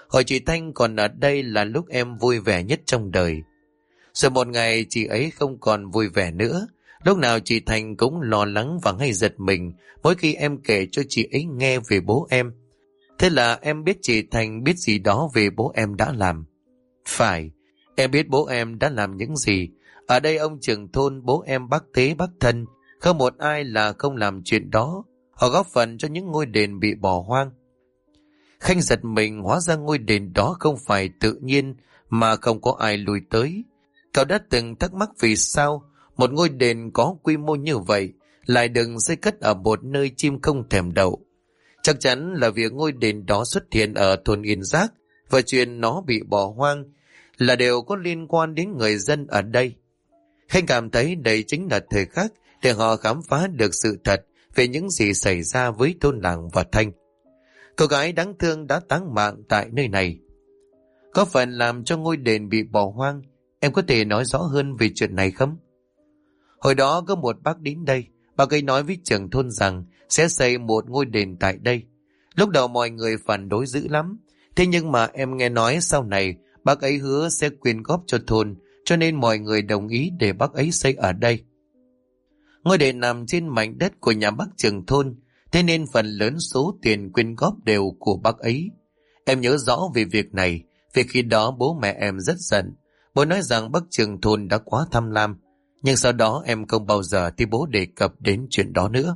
Hồi chị Thanh còn ở đây là lúc em vui vẻ nhất trong đời. Rồi một ngày chị ấy không còn vui vẻ nữa. Lúc nào chị Thành cũng lo lắng và hay giật mình mỗi khi em kể cho chị ấy nghe về bố em. Thế là em biết chị Thành biết gì đó về bố em đã làm. Phải, em biết bố em đã làm những gì. Ở đây ông trưởng thôn, bố em bác tế bác thân, không một ai là không làm chuyện đó. Họ góp phần cho những ngôi đền bị bỏ hoang. Khanh giật mình, hóa ra ngôi đền đó không phải tự nhiên mà không có ai lui tới. Cậu đã từng thắc mắc vì sao một ngôi đền có quy mô như vậy lại đừng xây cất ở một nơi chim không thèm đậu. Chắc chắn là việc ngôi đền đó xuất hiện ở thôn Yên Giác và chuyện nó bị bỏ hoang là đều có liên quan đến người dân ở đây. Khanh cảm thấy đây chính là thời khắc để họ khám phá được sự thật về những gì xảy ra với thôn làng và Thanh. Cô gái đáng thương đã táng mạng tại nơi này. Có phần làm cho ngôi đền bị bỏ hoang, em có thể nói rõ hơn về chuyện này không? Hồi đó có một bác đến đây, bác ấy nói với trưởng thôn rằng sẽ xây một ngôi đền tại đây. Lúc đầu mọi người phản đối dữ lắm, thế nhưng mà em nghe nói sau này bác ấy hứa sẽ quyên góp cho thôn, cho nên mọi người đồng ý để bác ấy xây ở đây. Ngôi đền nằm trên mảnh đất của nhà bác trưởng thôn, thế nên phần lớn số tiền quyên góp đều của bác ấy. Em nhớ rõ về việc này, vì khi đó bố mẹ em rất giận. Bố nói rằng bác trưởng thôn đã quá tham lam, nhưng sau đó em không bao giờ thấy bố đề cập đến chuyện đó nữa.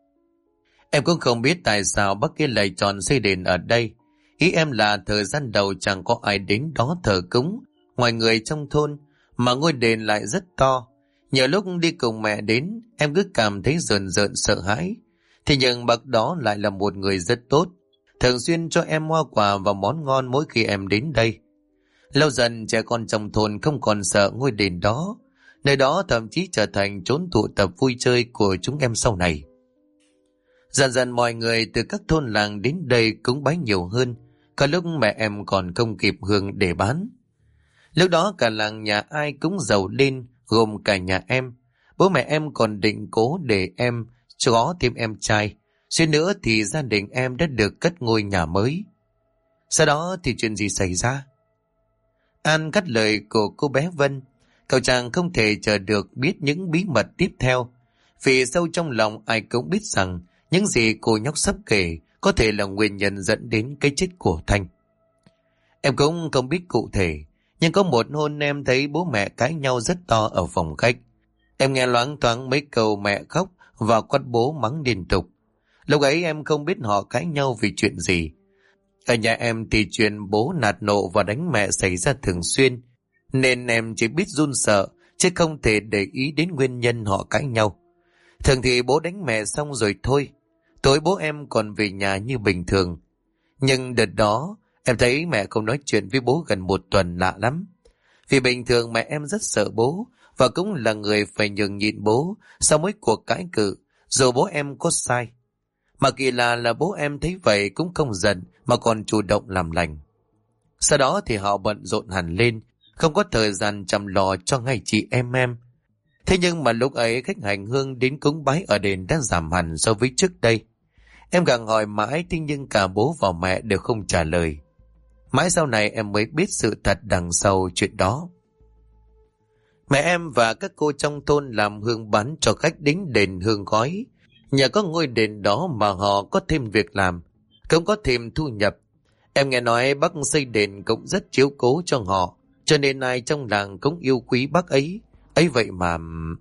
Em cũng không biết tại sao bác kia lại chọn xây đền ở đây. Ý em là thời gian đầu chẳng có ai đến đó thờ cúng, ngoài người trong thôn, mà ngôi đền lại rất to. Nhiều lúc đi cùng mẹ đến, em cứ cảm thấy rờn rợn sợ hãi. Thế nhưng bác đó lại là một người rất tốt, thường xuyên cho em hoa quả và món ngon mỗi khi em đến đây. Lâu dần trẻ con trong thôn không còn sợ ngôi đền đó, nơi đó thậm chí trở thành chốn tụ tập vui chơi của chúng em sau này. Dần dần mọi người từ các thôn làng đến đây cúng bái nhiều hơn, có lúc mẹ em còn không kịp hương để bán. Lúc đó cả làng nhà ai cũng giàu lên, gồm cả nhà em. Bố mẹ em còn định cố để em có thêm em trai, suýt nữa thì gia đình em đã được cất ngôi nhà mới. Sau đó thì chuyện gì xảy ra? An cắt lời của cô bé Vân. Cậu chàng không thể chờ được biết những bí mật tiếp theo, vì sâu trong lòng ai cũng biết rằng những gì cô nhóc sắp kể có thể là nguyên nhân dẫn đến cái chết của Thanh. Em cũng không biết cụ thể, nhưng có một hôm em thấy bố mẹ cãi nhau rất to ở phòng khách. Em nghe loáng thoáng mấy câu mẹ khóc và quát bố mắng liên tục. Lúc ấy em không biết họ cãi nhau vì chuyện gì. Ở nhà em thì chuyện bố nạt nộ và đánh mẹ xảy ra thường xuyên, nên em chỉ biết run sợ, chứ không thể để ý đến nguyên nhân họ cãi nhau. Thường thì bố đánh mẹ xong rồi thôi, tối bố em còn về nhà như bình thường. Nhưng đợt đó, em thấy mẹ không nói chuyện với bố gần một tuần lạ lắm. Vì bình thường mẹ em rất sợ bố, và cũng là người phải nhường nhịn bố sau mỗi cuộc cãi cự, dù bố em có sai. Mà kỳ lạ là bố em thấy vậy cũng không giận, mà còn chủ động làm lành. Sau đó thì họ bận rộn hẳn lên, không có thời gian chăm lo cho ngay chị em. Thế nhưng mà lúc ấy khách hành hương đến cúng bái ở đền đã giảm hẳn so với trước đây. Em gặng hỏi mãi, thế nhưng cả bố và mẹ đều không trả lời. Mãi sau này em mới biết sự thật đằng sau chuyện đó. Mẹ em và các cô trong thôn làm hương bán cho khách đến đền hương gói. Nhờ có ngôi đền đó mà họ có thêm việc làm, cũng có thêm thu nhập. Em nghe nói bác xây đền cũng rất chiếu cố cho họ, cho nên ai trong làng cũng yêu quý bác ấy. Ấy vậy mà...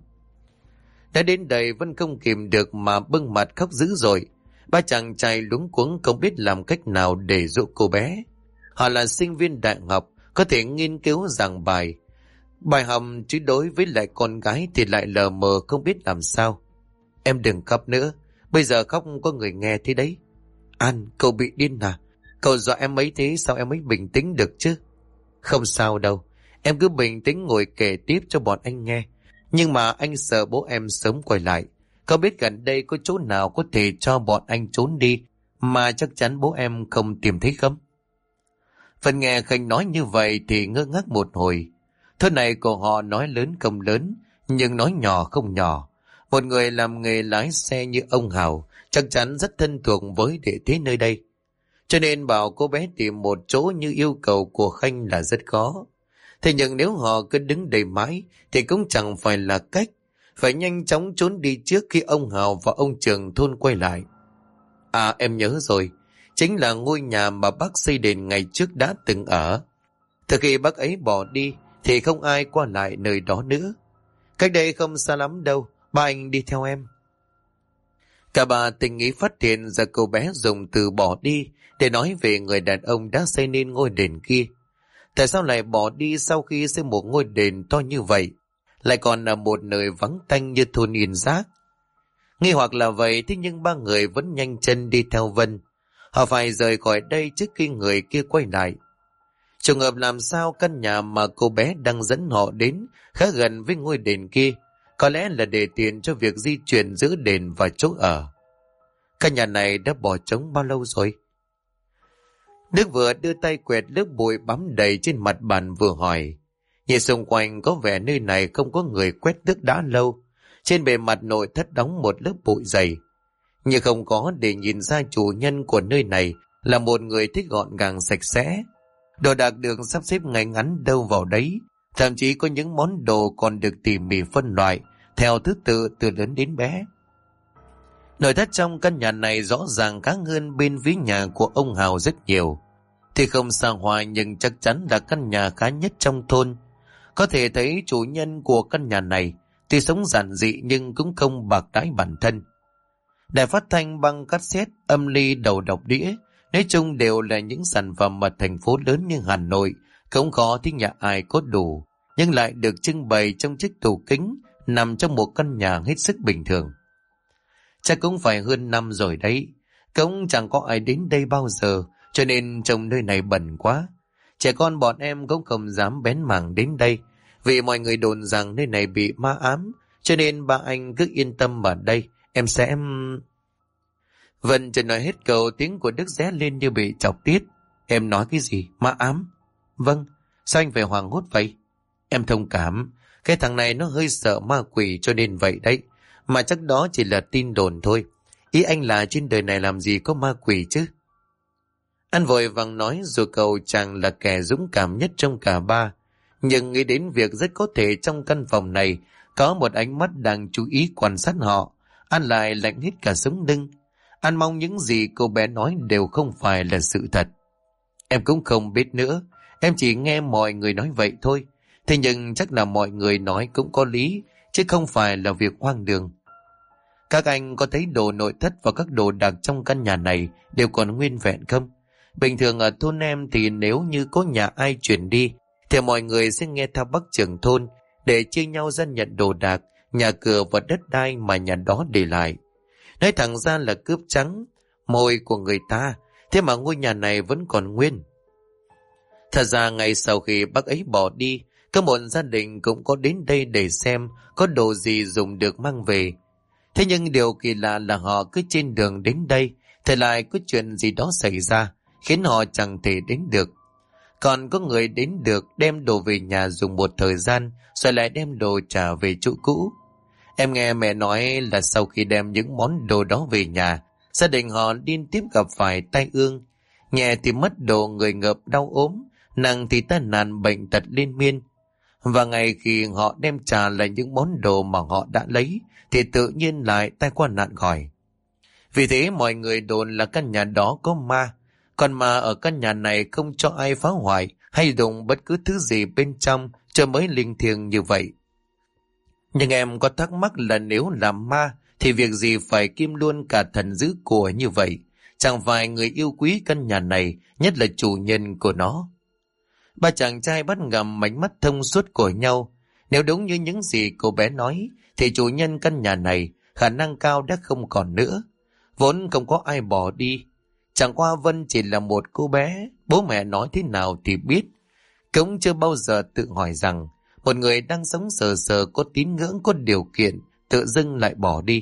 Đã đến đây vẫn không kìm được mà bưng mặt khóc dữ dội. Ba chàng trai luống cuống không biết làm cách nào để dỗ cô bé. Họ là sinh viên đại học, có thể nghiên cứu giảng bài học, chứ đối với lại con gái thì lại lờ mờ không biết làm sao. Em đừng khóc nữa, bây giờ khóc có người nghe thế đấy. An, cậu bị điên à? Cậu dọa em ấy thế sao em ấy bình tĩnh được chứ? Không sao đâu, em cứ bình tĩnh ngồi kể tiếp cho bọn anh nghe. Nhưng mà anh sợ bố em sớm quay lại. Cậu biết gần đây có chỗ nào có thể cho bọn anh trốn đi mà chắc chắn bố em không tìm thấy không? Phần nghe Khanh nói như vậy thì ngơ ngác một hồi. Thôn này của họ nói lớn không lớn, nhưng nói nhỏ không nhỏ. Một người làm nghề lái xe như ông Hào chắc chắn rất thân thuộc với địa thế nơi đây. cho nên bảo cô bé tìm một chỗ như yêu cầu của Khanh là rất khó. Thế nhưng nếu họ cứ đứng đây mãi thì cũng chẳng phải là cách, phải nhanh chóng trốn đi trước khi ông Hào và ông Trường thôn quay lại. À, em nhớ rồi, chính là ngôi nhà mà bác xây đền ngày trước đã từng ở. Từ khi bác ấy bỏ đi thì không ai qua lại nơi đó nữa. Cách đây không xa lắm đâu, ba anh đi theo em. Cả bà tình ý phát hiện ra cô bé dùng từ bỏ đi để nói về người đàn ông đã xây nên ngôi đền kia. Tại sao lại bỏ đi sau khi xây một ngôi đền to như vậy, lại còn ở một nơi vắng tanh như thôn Yên Giác? Nghi hoặc là vậy, thế nhưng ba người vẫn nhanh chân đi theo Vân. Họ phải rời khỏi đây trước khi người kia quay lại. Trùng hợp làm sao căn nhà mà cô bé đang dẫn họ đến khá gần với ngôi đền kia, có lẽ là để tiền cho việc di chuyển giữa đền và chỗ ở. Căn nhà này đã bỏ trống bao lâu rồi? Đức vừa đưa tay quẹt lớp bụi bám đầy trên mặt bàn vừa hỏi. Nhìn xung quanh có vẻ nơi này không có người quét tước đã lâu. Trên bề mặt nội thất đóng một lớp bụi dày. Nhưng không có để nhìn ra chủ nhân của nơi này là một người thích gọn gàng sạch sẽ. Đồ đạc được sắp xếp ngay ngắn đâu vào đấy. Thậm chí có những món đồ còn được tỉ mỉ phân loại theo thứ tự từ lớn đến bé. Nội thất trong căn nhà này rõ ràng khác hơn bên phía nhà của ông Hào rất nhiều. Thì không xa hoa nhưng chắc chắn là căn nhà khá nhất trong thôn. Có thể thấy chủ nhân của căn nhà này tuy sống giản dị nhưng cũng không bạc đãi bản thân. Đài phát thanh, băng cassette, âm ly, đầu độc đĩa, nói chung đều là những sản phẩm mà thành phố lớn như Hà Nội không khó thì nhà ai có đủ, nhưng lại được trưng bày trong chiếc tủ kính nằm trong một căn nhà hết sức bình thường. Chắc cũng phải hơn năm rồi đấy, cũng chẳng có ai đến đây bao giờ, cho nên trông nơi này bẩn quá. Trẻ con bọn em cũng không dám bén mảng đến đây, vì mọi người đồn rằng nơi này bị ma ám, cho nên ba anh cứ yên tâm ở đây, em sẽ... Vân chưa nói hết câu, tiếng của Đức ré lên như bị chọc tiết. Em nói cái gì? Ma ám? Vâng, sao anh phải hoảng hốt vậy? Em thông cảm, cái thằng này nó hơi sợ ma quỷ cho nên vậy đấy, mà chắc đó chỉ là tin đồn thôi. Ý anh là trên đời này làm gì có ma quỷ chứ? Anh vội vàng nói dù cậu chàng là kẻ dũng cảm nhất trong cả ba, nhưng nghĩ đến việc rất có thể trong căn phòng này có một ánh mắt đang chú ý quan sát họ, anh lại lạnh hết cả sống lưng. Anh mong những gì cô bé nói đều không phải là sự thật. Em cũng không biết nữa, em chỉ nghe mọi người nói vậy thôi. Thế nhưng chắc là mọi người nói cũng có lý, chứ không phải là việc hoang đường. Các anh có thấy đồ nội thất và các đồ đạc trong căn nhà này đều còn nguyên vẹn không? Bình thường ở thôn em thì nếu như có nhà ai chuyển đi, thì mọi người sẽ nghe theo bác trưởng thôn để chia nhau ra nhận đồ đạc, nhà cửa và đất đai mà nhà đó để lại. Nói thẳng ra là cướp trắng môi của người ta, thế mà ngôi nhà này vẫn còn nguyên. Thật ra ngay sau khi bác ấy bỏ đi, có một gia đình cũng có đến đây để xem có đồ gì dùng được mang về. Thế nhưng điều kỳ lạ là họ cứ trên đường đến đây thì lại có chuyện gì đó xảy ra, khiến họ chẳng thể đến được. Còn có người đến được đem đồ về nhà dùng một thời gian, rồi lại đem đồ trả về chỗ cũ. Em nghe mẹ nói là sau khi đem những món đồ đó về nhà, gia đình họ liên tiếp gặp phải tai ương. Nhẹ thì mất đồ, người ngợp đau ốm, nặng thì tai nạn bệnh tật liên miên. Và ngày khi họ đem trả lại những món đồ mà họ đã lấy, thì tự nhiên lại tai qua nạn khỏi. Vì thế mọi người đồn là căn nhà đó có ma, còn ma ở căn nhà này không cho ai phá hoại hay đụng bất cứ thứ gì bên trong cho mới linh thiêng như vậy. Nhưng em có thắc mắc là nếu làm ma thì việc gì phải kim luôn cả thần giữ của như vậy? Chẳng phải người yêu quý căn nhà này, nhất là chủ nhân của nó. Ba chàng trai bắt gặp ánh mắt thông suốt của nhau. Nếu đúng như những gì cô bé nói, thì chủ nhân căn nhà này khả năng cao đã không còn nữa. Vốn không có ai bỏ đi. Chẳng qua Vân chỉ là một cô bé, bố mẹ nói thế nào thì biết. Cũng chưa bao giờ tự hỏi rằng một người đang sống sờ sờ, có tín ngưỡng, có điều kiện, tự dưng lại bỏ đi.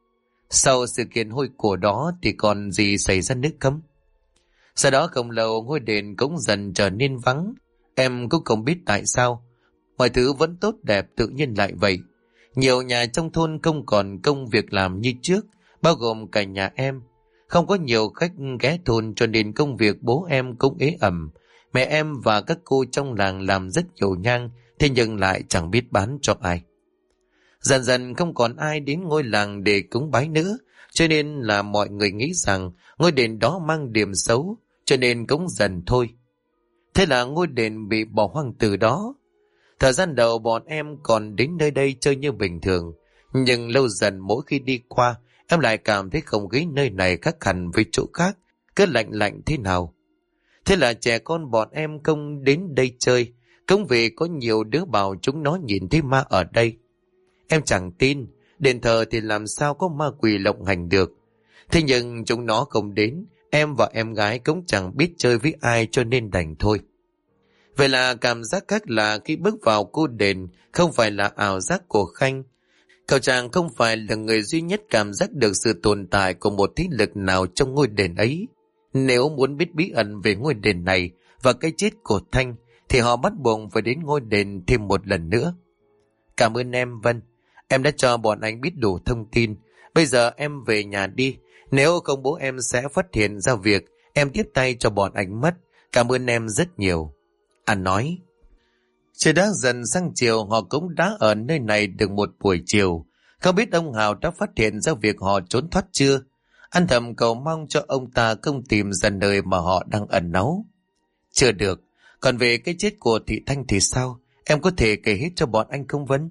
Sau sự kiện hôi của đó thì còn gì xảy ra nữa không? Sau đó không lâu ngôi đền cũng dần trở nên vắng. Em cũng không biết tại sao. Mọi thứ vẫn tốt đẹp tự nhiên lại vậy. Nhiều nhà trong thôn không còn công việc làm như trước, bao gồm cả nhà em. Không có nhiều khách ghé thôn cho nên công việc bố em cũng ế ẩm. Mẹ em và các cô trong làng làm rất nhiều nhang, thế nhưng lại chẳng biết bán cho ai. Dần dần không còn ai đến ngôi làng để cúng bái nữa, cho nên là mọi người nghĩ rằng ngôi đền đó mang điểm xấu, cho nên cúng dần thôi. Thế là ngôi đền bị bỏ hoang từ đó. Thời gian đầu bọn em còn đến nơi đây chơi như bình thường, nhưng lâu dần mỗi khi đi qua, em lại cảm thấy không khí nơi này khác hẳn với chỗ khác, cứ lạnh lạnh thế nào. Thế là trẻ con bọn em không đến đây chơi, cũng vì có nhiều đứa bảo chúng nó nhìn thấy ma ở đây. Em chẳng tin, đền thờ thì làm sao có ma quỷ lộng hành được. Thế nhưng chúng nó không đến, em và em gái cũng chẳng biết chơi với ai cho nên đành thôi. Vậy là cảm giác khác là khi bước vào khu đền không phải là ảo giác của Khanh. Cậu chàng không phải là người duy nhất cảm giác được sự tồn tại của một thế lực nào trong ngôi đền ấy. Nếu muốn biết bí ẩn về ngôi đền này và cái chết của Thanh thì họ bắt buộc phải đến ngôi đền thêm một lần nữa. Cảm ơn em Vân. Em đã cho bọn anh biết đủ thông tin. Bây giờ em về nhà đi. Nếu không bố em sẽ phát hiện ra việc em tiếp tay cho bọn anh mất. Cảm ơn em rất nhiều. Anh nói. Trời đã dần sang chiều, họ cũng đã ở nơi này được một buổi chiều. Không biết ông Hào đã phát hiện ra việc họ trốn thoát chưa? Anh thầm cầu mong cho ông ta không tìm ra nơi mà họ đang ẩn náu. Chưa được. Còn về cái chết của thị Thanh thì sao? Em có thể kể hết cho bọn anh không Vân?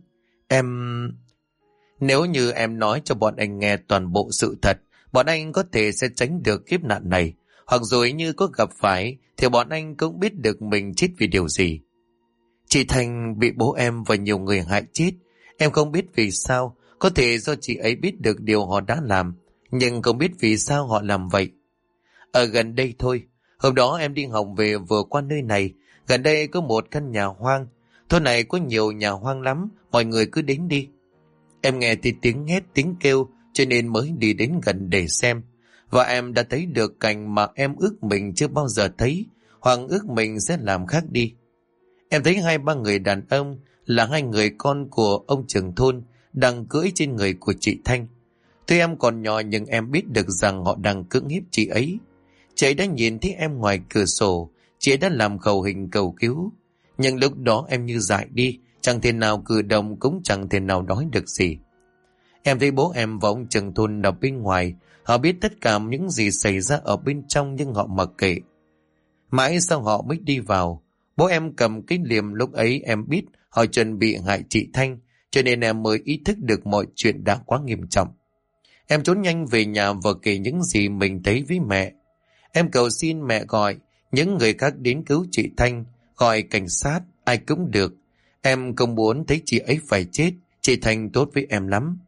Nếu như em nói cho bọn anh nghe toàn bộ sự thật, bọn anh có thể sẽ tránh được kiếp nạn này. Hoặc rồi như có gặp phải, thì bọn anh cũng biết được mình chết vì điều gì. Chị Thanh bị bố em và nhiều người hại chết. Em không biết vì sao, có thể do chị ấy biết được điều họ đã làm, nhưng không biết vì sao họ làm vậy. Ở gần đây thôi, hôm đó em đi học về vừa qua nơi này, gần đây có một căn nhà hoang. Thôn này có nhiều nhà hoang lắm, mọi người cứ đến đi. Em nghe thì tiếng hét tiếng kêu cho nên mới đi đến gần để xem. Và em đã thấy được cảnh mà em ước mình chưa bao giờ thấy, hoặc ước mình sẽ làm khác đi. Em thấy 2-3 người đàn ông là 2 người con của ông trưởng thôn đang cưỡi trên người của chị Thanh. Tuy em còn nhỏ nhưng em biết được rằng họ đang cưỡng hiếp chị ấy. Chị ấy đã nhìn thấy em ngoài cửa sổ, chị ấy đã làm khẩu hình cầu cứu. Nhưng lúc đó em như dại đi, chẳng thể nào cử động cũng chẳng thể nào nói được gì. Em thấy bố em và ông trưởng thôn ở bên ngoài, họ biết tất cả những gì xảy ra ở bên trong nhưng họ mặc kệ. Mãi sau họ mới đi vào. Bố em cầm cái liềm, lúc ấy em biết họ chuẩn bị hại chị Thanh, cho nên em mới ý thức được mọi chuyện đã quá nghiêm trọng. Em trốn nhanh về nhà và kể những gì mình thấy với mẹ. Em cầu xin mẹ gọi những người khác đến cứu chị Thanh, gọi cảnh sát, ai cũng được. Em không muốn thấy chị ấy phải chết, chị Thanh tốt với em lắm.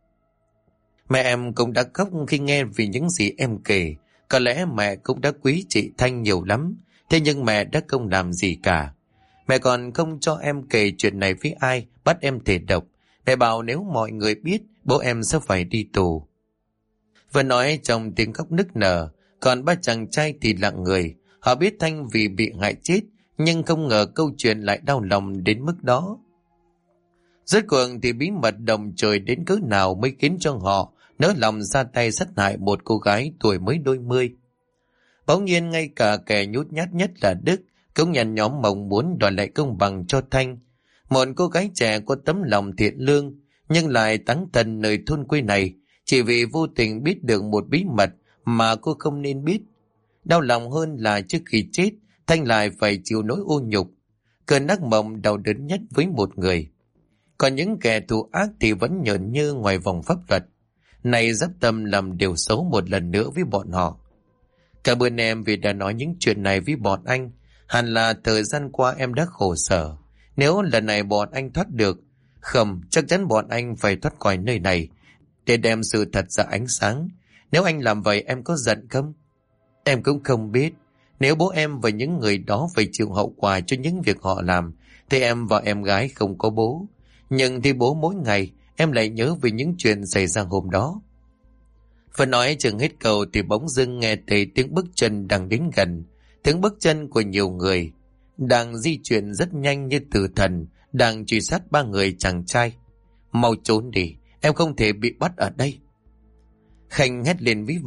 Mẹ em cũng đã khóc khi nghe vì những gì em kể. Có lẽ mẹ cũng đã quý chị Thanh nhiều lắm, thế nhưng mẹ đã không làm gì cả. Mẹ còn không cho em kể chuyện này với ai, bắt em thể độc. Mẹ bảo nếu mọi người biết, bố em sẽ phải đi tù. Vừa nói trong tiếng khóc nức nở, còn 3 chàng trai thì lặng người. Họ biết Thanh vì bị hại chết, nhưng không ngờ câu chuyện lại đau lòng đến mức đó. Rốt cuộc thì bí mật đồng trời đến cỡ nào mới khiến cho họ nỡ lòng ra tay sát hại một cô gái tuổi mới đôi mươi. Bỗng nhiên ngay cả kẻ nhút nhát nhất là Đức cũng nhằn nhóm mong muốn đòi lại công bằng cho Thanh, một cô gái trẻ có tấm lòng thiện lương nhưng lại táng thân nơi thôn quê này chỉ vì vô tình biết được một bí mật mà cô không nên biết. Đau lòng hơn là trước khi chết, Thanh lại phải chịu nỗi ô nhục, cơn ác mộng đau đớn nhất với một người. Còn những kẻ thù ác thì vẫn nhởn nhơ ngoài vòng pháp luật, này dắp tâm làm điều xấu một lần nữa với bọn họ. Cảm ơn em vì đã nói những chuyện này với bọn anh. Hẳn là thời gian qua em đã khổ sở. Nếu lần này bọn anh thoát được, không, chắc chắn bọn anh phải thoát khỏi nơi này để đem sự thật ra ánh sáng. Nếu anh làm vậy em có giận không? Em cũng không biết. Nếu bố em và những người đó phải chịu hậu quả cho những việc họ làm, thì em và em gái không có bố. Nhưng thì bố mỗi ngày em lại nhớ về những chuyện xảy ra hôm đó. Vừa nói chừng hết câu thì bỗng dưng nghe thấy tiếng bước chân đang đến gần. Tiếng bước chân của nhiều người đang di chuyển rất nhanh như tử thần, đang truy sát 3 người chàng trai. Mau trốn đi, em không thể bị bắt ở đây. Khanh hét lên với Vân,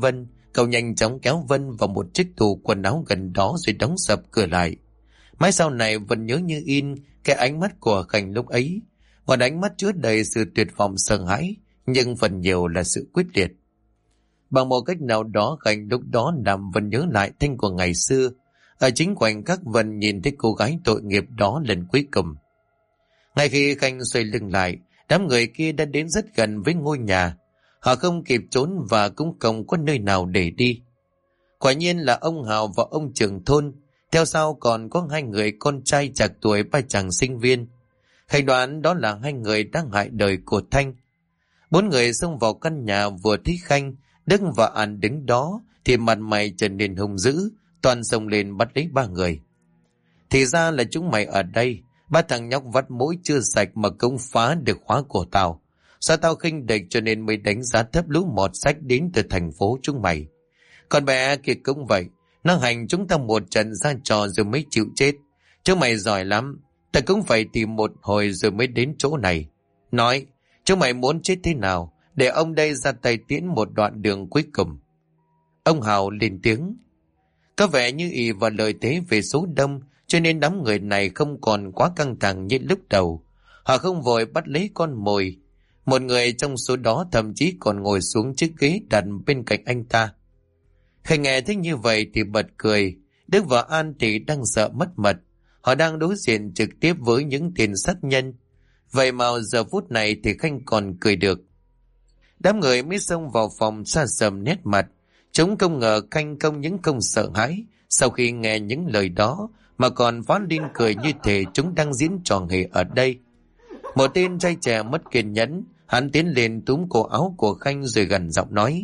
Cậu nhanh chóng kéo Vân vào một chiếc tủ quần áo gần đó rồi đóng sập cửa lại. Mãi sau này Vân nhớ như in cái ánh mắt của Khanh lúc ấy. Một ánh mắt chứa đầy sự tuyệt vọng sợ hãi, nhưng phần nhiều là sự quyết liệt. Bằng một cách nào đó Khanh lúc đó làm Vân nhớ lại Thanh của ngày xưa. Ở chính khoảnh khắc Vân nhìn thấy cô gái tội nghiệp đó lần cuối cùng. Ngay khi Khanh xoay lưng lại, đám người kia đã đến rất gần với ngôi nhà. Họ không kịp trốn và cũng không có nơi nào để đi. Quả nhiên là ông Hào và ông trưởng thôn. Theo sau còn có hai người con trai trạc tuổi ba chàng sinh viên. Khanh đoán đó là hai người đang hại đời của Thanh. Bốn người xông vào căn nhà vừa thấy Khanh, Đức và An đứng đó thì mặt mày trở nên hung dữ, toàn xông lên bắt lấy ba người. Thì ra là chúng mày ở đây. Ba thằng nhóc vắt mũi chưa sạch mà cũng phá được khóa của tao. Sao tao khinh địch cho nên mới đánh giá thấp lũ mọt sách đến từ thành phố chúng mày. Còn bé kia cũng vậy. Nó hành chúng ta một trận ra trò rồi mới chịu chết. Chúng mày giỏi lắm. Ta cũng phải tìm một hồi rồi mới đến chỗ này. Nói, chúng mày muốn chết thế nào? Để ông đây ra tay tiễn một đoạn đường cuối cùng. Ông Hào lên tiếng. Có vẻ như ỷ vào lời thế về số đông, cho nên đám người này không còn quá căng thẳng như lúc đầu. Họ không vội bắt lấy con mồi. Một người trong số đó thậm chí còn ngồi xuống chiếc ghế đặt bên cạnh anh ta. Khanh nghe thấy như vậy thì bật cười. Đức và An thì đang sợ mất mật. Họ đang đối diện trực tiếp với những tên sát nhân. Vậy mà giờ phút này thì Khanh còn cười được. Đám người mới xông vào phòng xa sầm nét mặt. Chúng không ngờ Khanh không những không sợ hãi. Sau khi nghe những lời đó mà còn phá lên cười như thể chúng đang diễn trò hề ở đây. Một tên trai trẻ mất kiên nhẫn, hắn tiến lên túm cổ áo của Khanh rồi gần giọng nói.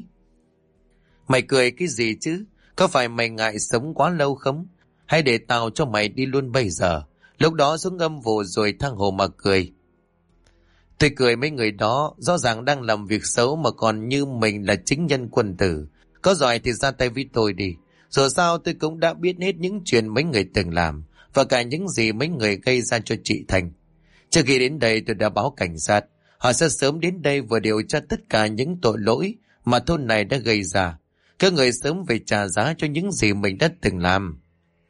Mày cười cái gì chứ? Có phải mày ngại sống quá lâu không? Hay để tao cho mày đi luôn bây giờ? Lúc đó xuống âm vụ rồi thang hồ mà cười. Tôi cười mấy người đó, rõ ràng đang làm việc xấu mà còn như mình là chính nhân quân tử. Có giỏi thì ra tay với tôi đi. Dù sao tôi cũng đã biết hết những chuyện mấy người từng làm, và cả những gì mấy người gây ra cho chị Thành. Trước khi đến đây tôi đã báo cảnh sát. Họ sẽ sớm đến đây và điều tra tất cả những tội lỗi mà thôn này đã gây ra. Các người sớm về trả giá cho những gì mình đã từng làm.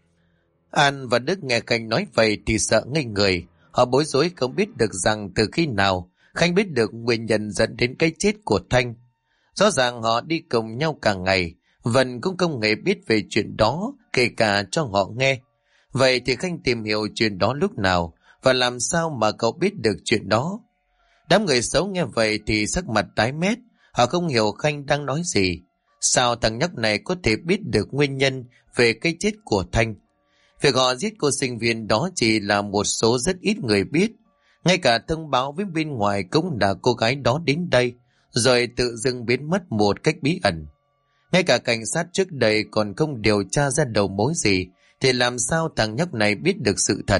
An và Đức nghe Khanh nói vậy thì sợ ngây người. Họ bối rối không biết được rằng từ khi nào Khanh biết được nguyên nhân dẫn đến cái chết của Thanh. Rõ ràng họ đi cùng nhau cả ngày. Vân cũng không hề biết về chuyện đó, kể cả cho họ nghe. Vậy thì Khanh tìm hiểu chuyện đó lúc nào, và làm sao mà cậu biết được chuyện đó? Đám người xấu nghe vậy thì sắc mặt tái mét. Họ không hiểu Khanh đang nói gì. Sao thằng nhóc này có thể biết được nguyên nhân về cái chết của Thanh? Việc họ giết cô sinh viên đó chỉ là một số rất ít người biết. Ngay cả thông báo với bên ngoài cũng là cô gái đó đến đây, rồi tự dưng biến mất một cách bí ẩn. Ngay cả cảnh sát trước đây còn không điều tra ra đầu mối gì, thì làm sao thằng nhóc này biết được sự thật?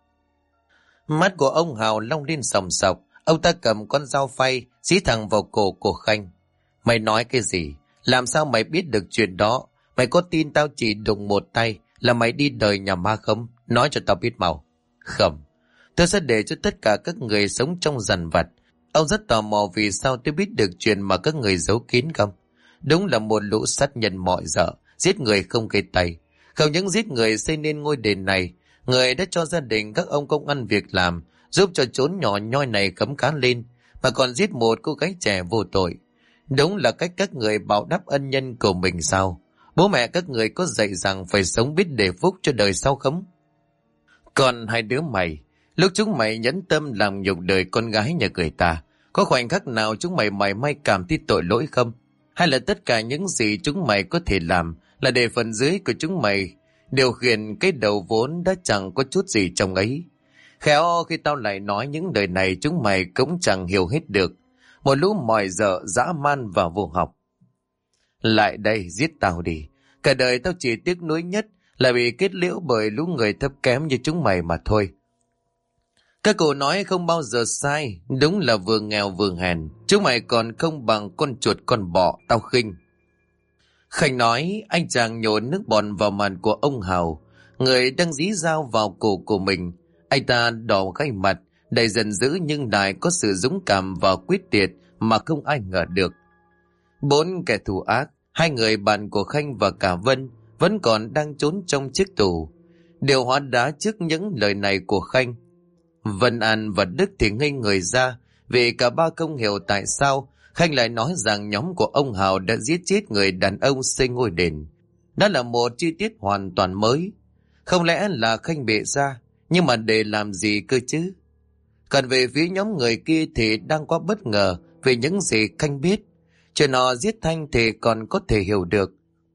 Mắt của ông Hào long lên sòng sọc. Ông ta cầm con dao phay dí thẳng vào cổ của Khanh. Mày nói cái gì? Làm sao mày biết được chuyện đó? Mày có tin tao chỉ đụng một tay là mày đi đời nhà ma không? Nói cho tao biết mau. Không, tôi sẽ để cho tất cả các người sống trong dằn vặt. Ông rất tò mò vì sao tôi biết được chuyện mà các người giấu kín không? Đúng là một lũ sát nhân mọi dở, giết người không kê tay. Không những giết người xây nên ngôi đền này, người đã cho gia đình các ông công ăn việc làm, giúp cho chốn nhỏ nhoi này cấm cá lên, mà còn giết một cô gái trẻ vô tội. Đúng là cách các người báo đáp ân nhân của mình sao? Bố mẹ các người có dạy rằng phải sống biết để phúc cho đời sau không? Còn hai đứa mày, lúc chúng mày nhẫn tâm làm nhục đời con gái nhà người ta, có khoảnh khắc nào chúng mày mảy may cảm thấy tội lỗi không? Hay là tất cả những gì chúng mày có thể làm là để phần dưới của chúng mày điều khiển cái đầu vốn đã chẳng có chút gì trong ấy? Khéo khi tao lại nói những lời này chúng mày cũng chẳng hiểu hết được. Một lũ mòi dở dã man và vô học. Lại đây giết tao đi. Cả đời tao chỉ tiếc nuối nhất là bị kết liễu bởi lũ người thấp kém như chúng mày mà thôi. Các cụ nói không bao giờ sai. Đúng là vừa nghèo vừa hèn. Chúng mày còn không bằng con chuột con bọ. Tao khinh. Khanh nói. Anh chàng nhổn nước bọt vào mặt của ông Hào, người đang dí dao vào cổ của mình. Anh ta đỏ gai mặt, đầy giận dữ nhưng lại có sự dũng cảm và quyết liệt mà không ai ngờ được. Bốn kẻ thù ác, Hai người bạn của Khanh và cả Vân vẫn còn đang trốn trong chiếc tù. Đều hóa đá trước những lời này của Khanh. Vân An và Đức thì ngây người ra, vì cả ba không hiểu tại sao Khanh lại nói rằng nhóm của ông Hào đã giết chết người đàn ông xây ngôi đền. Đó là một chi tiết hoàn toàn mới. Không lẽ là Khanh bịa ra, nhưng mà để làm gì cơ chứ? Còn về phía nhóm người kia thì đang quá bất ngờ về những gì Khanh biết. Chuyện họ giết Thanh thì còn có thể hiểu được,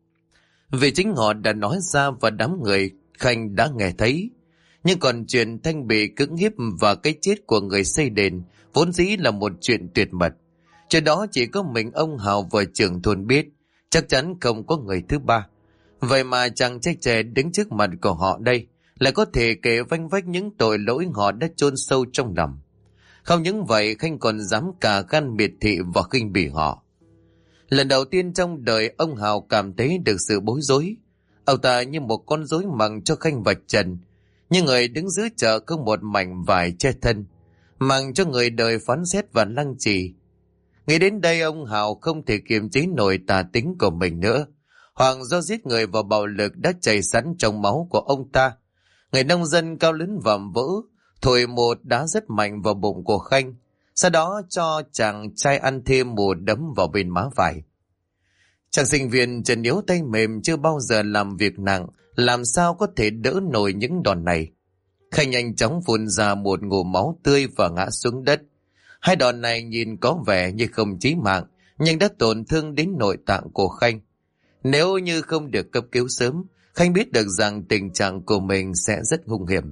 vì chính họ đã nói ra và đám người Khanh đã nghe thấy. Nhưng còn chuyện Thanh bị cưỡng hiếp và cái chết của người xây đền vốn dĩ là một chuyện tuyệt mật. Chuyện đó chỉ có mình ông Hào và trưởng thôn biết, chắc chắn không có người thứ ba. Vậy mà chàng trai trẻ đứng trước mặt của họ đây lại có thể kể vanh vách những tội lỗi họ đã chôn sâu trong lòng. Không những vậy, Khanh còn dám cả gan miệt thị và khinh bỉ họ. Lần đầu tiên trong đời ông Hào cảm thấy được sự bối rối. Ông ta như một con rối mằng cho Khanh vạch trần, như người đứng dưới chợ không một mảnh vải che thân, mằng cho người đời phán xét và lăng trì. Nghĩ đến đây, ông Hào không thể kiềm chế nổi tà tính của mình nữa. Hoặc do giết người và bạo lực đã chảy sẵn trong máu của ông ta, người nông dân cao lớn vạm vỡ thổi một đá rất mạnh vào bụng của Khanh, sau đó cho chàng trai ăn thêm một đấm vào bên má phải. Chàng sinh viên chân yếu tay mềm chưa bao giờ làm việc nặng, làm sao có thể đỡ nổi những đòn này. Khanh nhanh chóng phun ra một ngụm máu tươi và ngã xuống đất. Hai đòn này nhìn có vẻ như không chí mạng, nhưng đã tổn thương đến nội tạng của Khanh. Nếu như không được cấp cứu sớm, Khanh biết được rằng tình trạng của mình sẽ rất hung hiểm.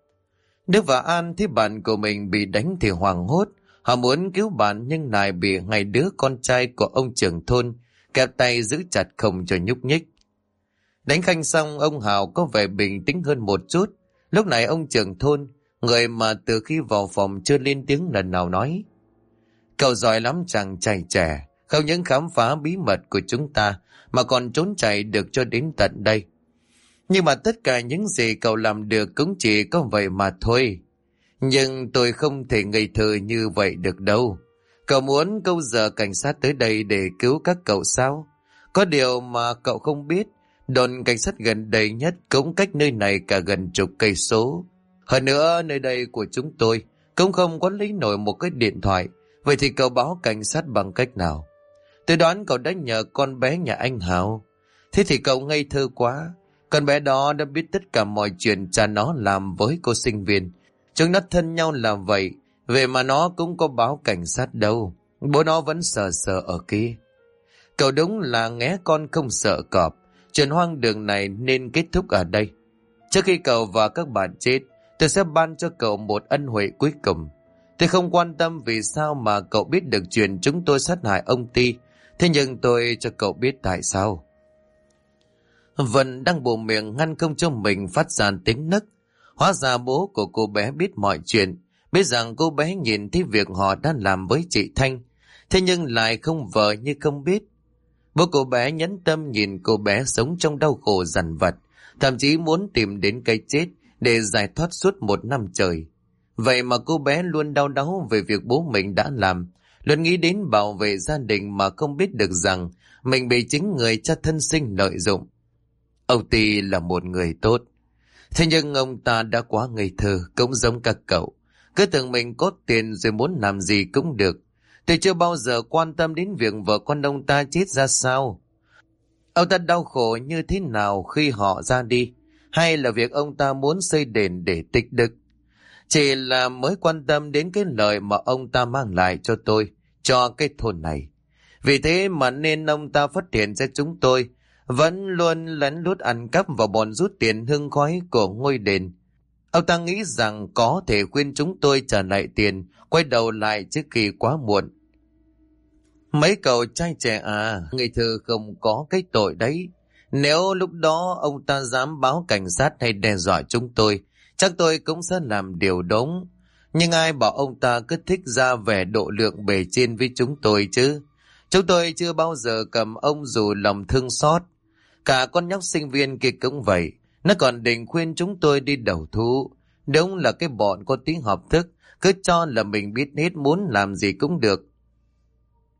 Đức và An thấy bạn của mình bị đánh thì hoảng hốt. Họ muốn cứu bạn nhưng lại bị hai đứa con trai của ông trưởng thôn kẹp tay giữ chặt không cho nhúc nhích. Đánh Khanh xong, ông Hào có vẻ bình tĩnh hơn một chút. Lúc này ông trưởng thôn, người mà từ khi vào phòng chưa lên tiếng lần nào, nói: "Cậu giỏi lắm chàng trai trẻ, không những khám phá bí mật của chúng ta mà còn trốn chạy được cho đến tận đây. Nhưng mà tất cả những gì cậu làm được cũng chỉ có vậy mà thôi. Nhưng tôi không thể ngây thơ như vậy được đâu. Cậu muốn câu giờ cảnh sát tới đây để cứu các cậu sao? Có điều mà cậu không biết, đồn cảnh sát gần đây nhất cũng cách nơi này cả gần chục cây số. Hơn nữa, nơi đây của chúng tôi cũng không có lấy nổi một cái điện thoại. Vậy thì cậu báo cảnh sát bằng cách nào? Tôi đoán cậu đã nhờ con bé nhà anh Hào. Thế thì cậu ngây thơ quá. Con bé đó đã biết tất cả mọi chuyện cha nó làm với cô sinh viên. Chúng nó thân nhau là vậy, vậy mà nó cũng có báo cảnh sát đâu. Bố nó vẫn sợ sợ ở kia. Cậu đúng là nghé con không sợ cọp. Chuyện hoang đường này nên kết thúc ở đây. Trước khi cậu và các bạn chết, tôi sẽ ban cho cậu một ân huệ cuối cùng. Tôi không quan tâm vì sao mà cậu biết được chuyện chúng tôi sát hại ông Ti. Thế nhưng tôi cho cậu biết tại sao." Vân đang bù miệng ngăn không cho mình phát ra tiếng nấc. Hóa ra bố của cô bé biết mọi chuyện, biết rằng cô bé nhìn thấy việc họ đã làm với chị Thanh, thế nhưng lại không vờ như không biết. Bố cô bé nhẫn tâm nhìn cô bé sống trong đau khổ dằn vặt, thậm chí muốn tìm đến cái chết để giải thoát suốt 1 năm trời. Vậy mà cô bé luôn đau đáu về việc bố mình đã làm, luôn nghĩ đến bảo vệ gia đình mà không biết được rằng mình bị chính người cha thân sinh lợi dụng. Ông Ti là một người tốt, thế nhưng ông ta đã quá ngây thơ, cũng giống các cậu. Cứ tưởng mình có tiền rồi muốn làm gì cũng được. Tôi chưa bao giờ quan tâm đến việc vợ con ông ta chết ra sao. Ông ta đau khổ như thế nào khi họ ra đi, hay là việc ông ta muốn xây đền để tích đức. Chỉ là mới quan tâm đến cái lợi mà ông ta mang lại cho tôi, cho cái thôn này. Vì thế mà nên ông ta phát hiện ra chúng tôi vẫn luôn lén lút ăn cắp và bòn rút tiền hương khói của ngôi đền. Ông ta nghĩ rằng có thể khuyên chúng tôi trả lại tiền, quay đầu lại trước khi quá muộn. Mấy cậu trai trẻ à, ngây thơ không có cái tội đấy. Nếu lúc đó ông ta dám báo cảnh sát hay đe dọa chúng tôi, chắc tôi cũng sẽ làm điều đúng. Nhưng ai bảo ông ta cứ thích ra vẻ độ lượng bề trên với chúng tôi chứ. Chúng tôi chưa bao giờ cầm ông dù lòng thương xót. Cả con nhóc sinh viên kia cũng vậy. Nó còn định khuyên chúng tôi đi đầu thú. Đúng là cái bọn có tí học thức, cứ cho là mình biết hết, muốn làm gì cũng được.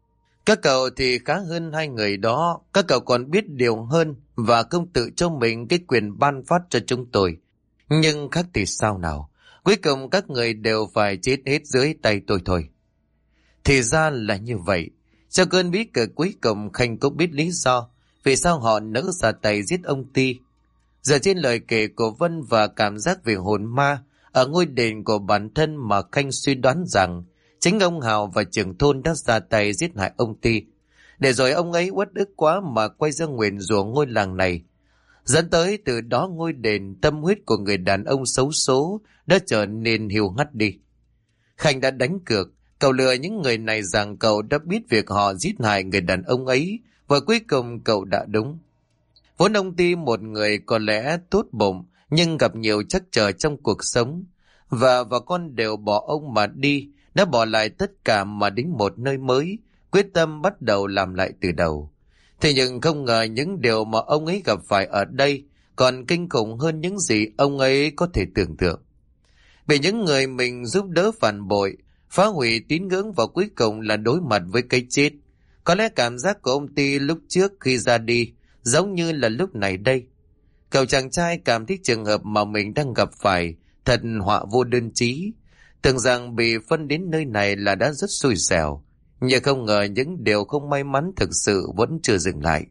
Các cậu thì khá hơn hai người đó, các cậu còn biết điều hơn và không tự cho mình cái quyền ban phát cho chúng tôi. Nhưng khác thì sao nào, cuối cùng các người đều phải chết hết dưới tay tôi thôi. Thì ra là như vậy. Sau cơn bí cực cuối cùng Khanh cũng biết lý do vì sao họ nỡ ra tay giết ông Ti. Giờ trên lời kể của Vân và cảm giác về hồn ma ở ngôi đền của bản thân mà Khanh suy đoán rằng chính ông Hào và trưởng thôn đã ra tay giết hại ông Ti. Để rồi ông ấy uất ức quá mà quay ra nguyền rủa ngôi làng này. Dẫn tới từ đó ngôi đền tâm huyết của người đàn ông xấu số đã trở nên hiu hắt đi. Khanh đã đánh cược, cậu lừa những người này rằng cậu đã biết việc họ giết hại người đàn ông ấy và cuối cùng cậu đã đúng. Vốn ông Ti một người có lẽ tốt bụng nhưng gặp nhiều trắc trở trong cuộc sống và con đều bỏ ông mà đi, đã bỏ lại tất cả mà đến một nơi mới, quyết tâm bắt đầu làm lại từ đầu. Thế nhưng không ngờ những điều mà ông ấy gặp phải ở đây còn kinh khủng hơn những gì ông ấy có thể tưởng tượng. Bị những người mình giúp đỡ phản bội, phá hủy tín ngưỡng và cuối cùng là đối mặt với cái chết. Có lẽ cảm giác của ông Ti lúc trước khi ra đi giống như là lúc này đây. Cậu chàng trai cảm thấy trường hợp mà mình đang gặp phải thật họa vô đơn chí. Tưởng rằng bị phân đến nơi này là đã rất xui xẻo, nhưng không ngờ những điều không may mắn thực sự vẫn chưa dừng lại.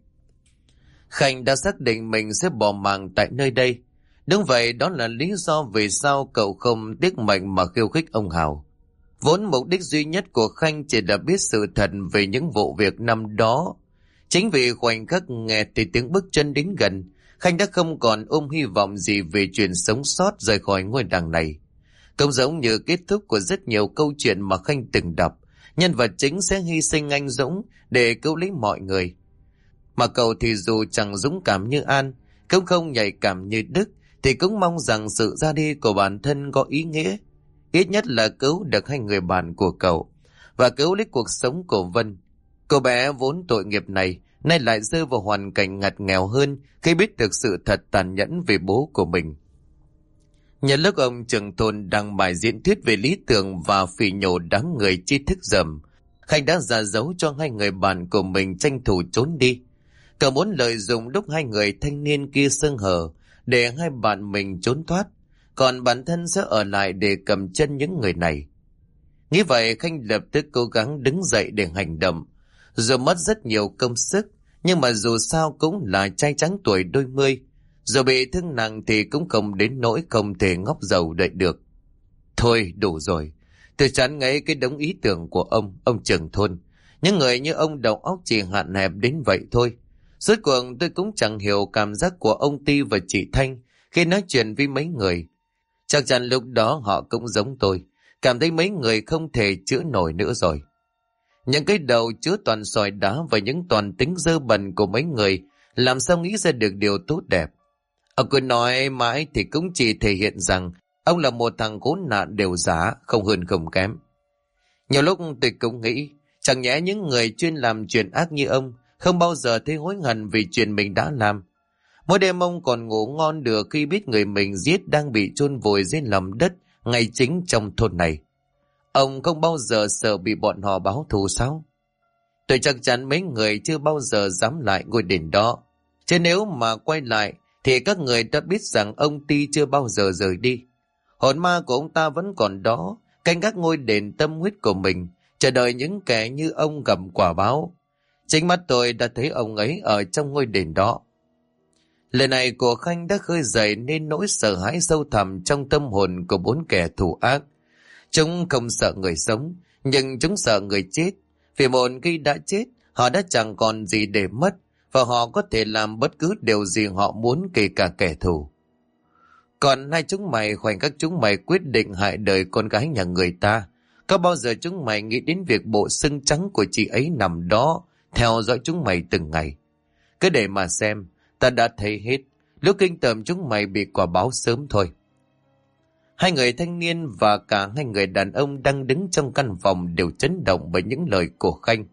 Khanh đã xác định mình sẽ bỏ mạng tại nơi đây. Đúng vậy, đó là lý do vì sao cậu không tiếc mệnh mà khiêu khích ông Hào. Vốn mục đích duy nhất của Khanh chỉ là biết sự thật về những vụ việc năm đó. Chính vì khoảnh khắc nghe thấy tiếng bước chân đến gần, Khanh đã không còn ôm hy vọng gì về chuyện sống sót rời khỏi ngôi làng này. Cũng giống như kết thúc của rất nhiều câu chuyện mà Khanh từng đọc, nhân vật chính sẽ hy sinh anh dũng để cứu lấy mọi người. Mà cậu thì dù chẳng dũng cảm như An, cũng không nhạy cảm như Đức, thì cũng mong rằng sự ra đi của bản thân có ý nghĩa. Ít nhất là cứu được hai người bạn của cậu, và cứu lấy cuộc sống của Vân. Cô bé vốn tội nghiệp này, nay lại rơi vào hoàn cảnh ngặt nghèo hơn khi biết được sự thật tàn nhẫn về bố của mình. Nhân lúc ông trưởng thôn đang bài diễn thuyết về lý tưởng và phỉ nhổ đám người tri thức rầm, Khanh đã ra dấu cho hai người bạn của mình tranh thủ trốn đi. Cậu muốn lợi dụng lúc hai người thanh niên kia sơ hở để hai bạn mình trốn thoát, còn bản thân sẽ ở lại để cầm chân những người này. Nghĩ vậy, Khanh lập tức cố gắng đứng dậy để hành động. Dù mất rất nhiều công sức, nhưng mà dù sao cũng là trai trắng tuổi đôi mươi. Dù bị thương nặng thì cũng không đến nỗi không thể ngóc dầu đợi được. Thôi đủ rồi, tôi chán ngấy cái đống ý tưởng của ông trưởng thôn. Những người như ông đầu óc chỉ hạn hẹp đến vậy thôi. Rốt cuộc tôi cũng chẳng hiểu cảm giác của ông Ti và chị Thanh khi nói chuyện với mấy người. Chắc chắn lúc đó họ cũng giống tôi, cảm thấy mấy người không thể chữa nổi nữa rồi. Những cái đầu chứa toàn sỏi đá và những toàn tính dơ bẩn của mấy người làm sao nghĩ ra được điều tốt đẹp. Ông cứ nói mãi thì cũng chỉ thể hiện rằng ông là một thằng khốn nạn đều giá, không hơn không kém. Nhiều lúc tôi cũng nghĩ, chẳng nhẽ những người chuyên làm chuyện ác như ông không bao giờ thấy hối hận vì chuyện mình đã làm. Mỗi đêm ông còn ngủ ngon được khi biết người mình giết đang bị chôn vùi dưới lòng đất ngay chính trong thôn này. Ông không bao giờ sợ bị bọn họ báo thù sao? Tôi chắc chắn mấy người chưa bao giờ dám lại ngôi đền đó. Chứ nếu mà quay lại thì các người đã biết rằng ông Ti chưa bao giờ rời đi. Hồn ma của ông ta vẫn còn đó, canh gác ngôi đền tâm huyết của mình, chờ đợi những kẻ như ông gặp quả báo. Chính mắt tôi đã thấy ông ấy ở trong ngôi đền đó. Lời này của Khanh đã khơi dậy nên nỗi sợ hãi sâu thẳm trong tâm hồn của bốn kẻ thù ác. Chúng không sợ người sống, nhưng chúng sợ người chết. Vì một khi đã chết, họ đã chẳng còn gì để mất, và họ có thể làm bất cứ điều gì họ muốn kể cả kẻ thù. Còn hai chúng mày, khoảnh khắc chúng mày quyết định hại đời con gái nhà người ta, có bao giờ chúng mày nghĩ đến việc bộ xương trắng của chị ấy nằm đó, theo dõi chúng mày từng ngày? Cứ để mà xem, ta đã thấy hết, lúc kinh tởm chúng mày bị quả báo sớm thôi. Hai người thanh niên và cả hai người đàn ông đang đứng trong căn phòng đều chấn động bởi những lời của Khanh.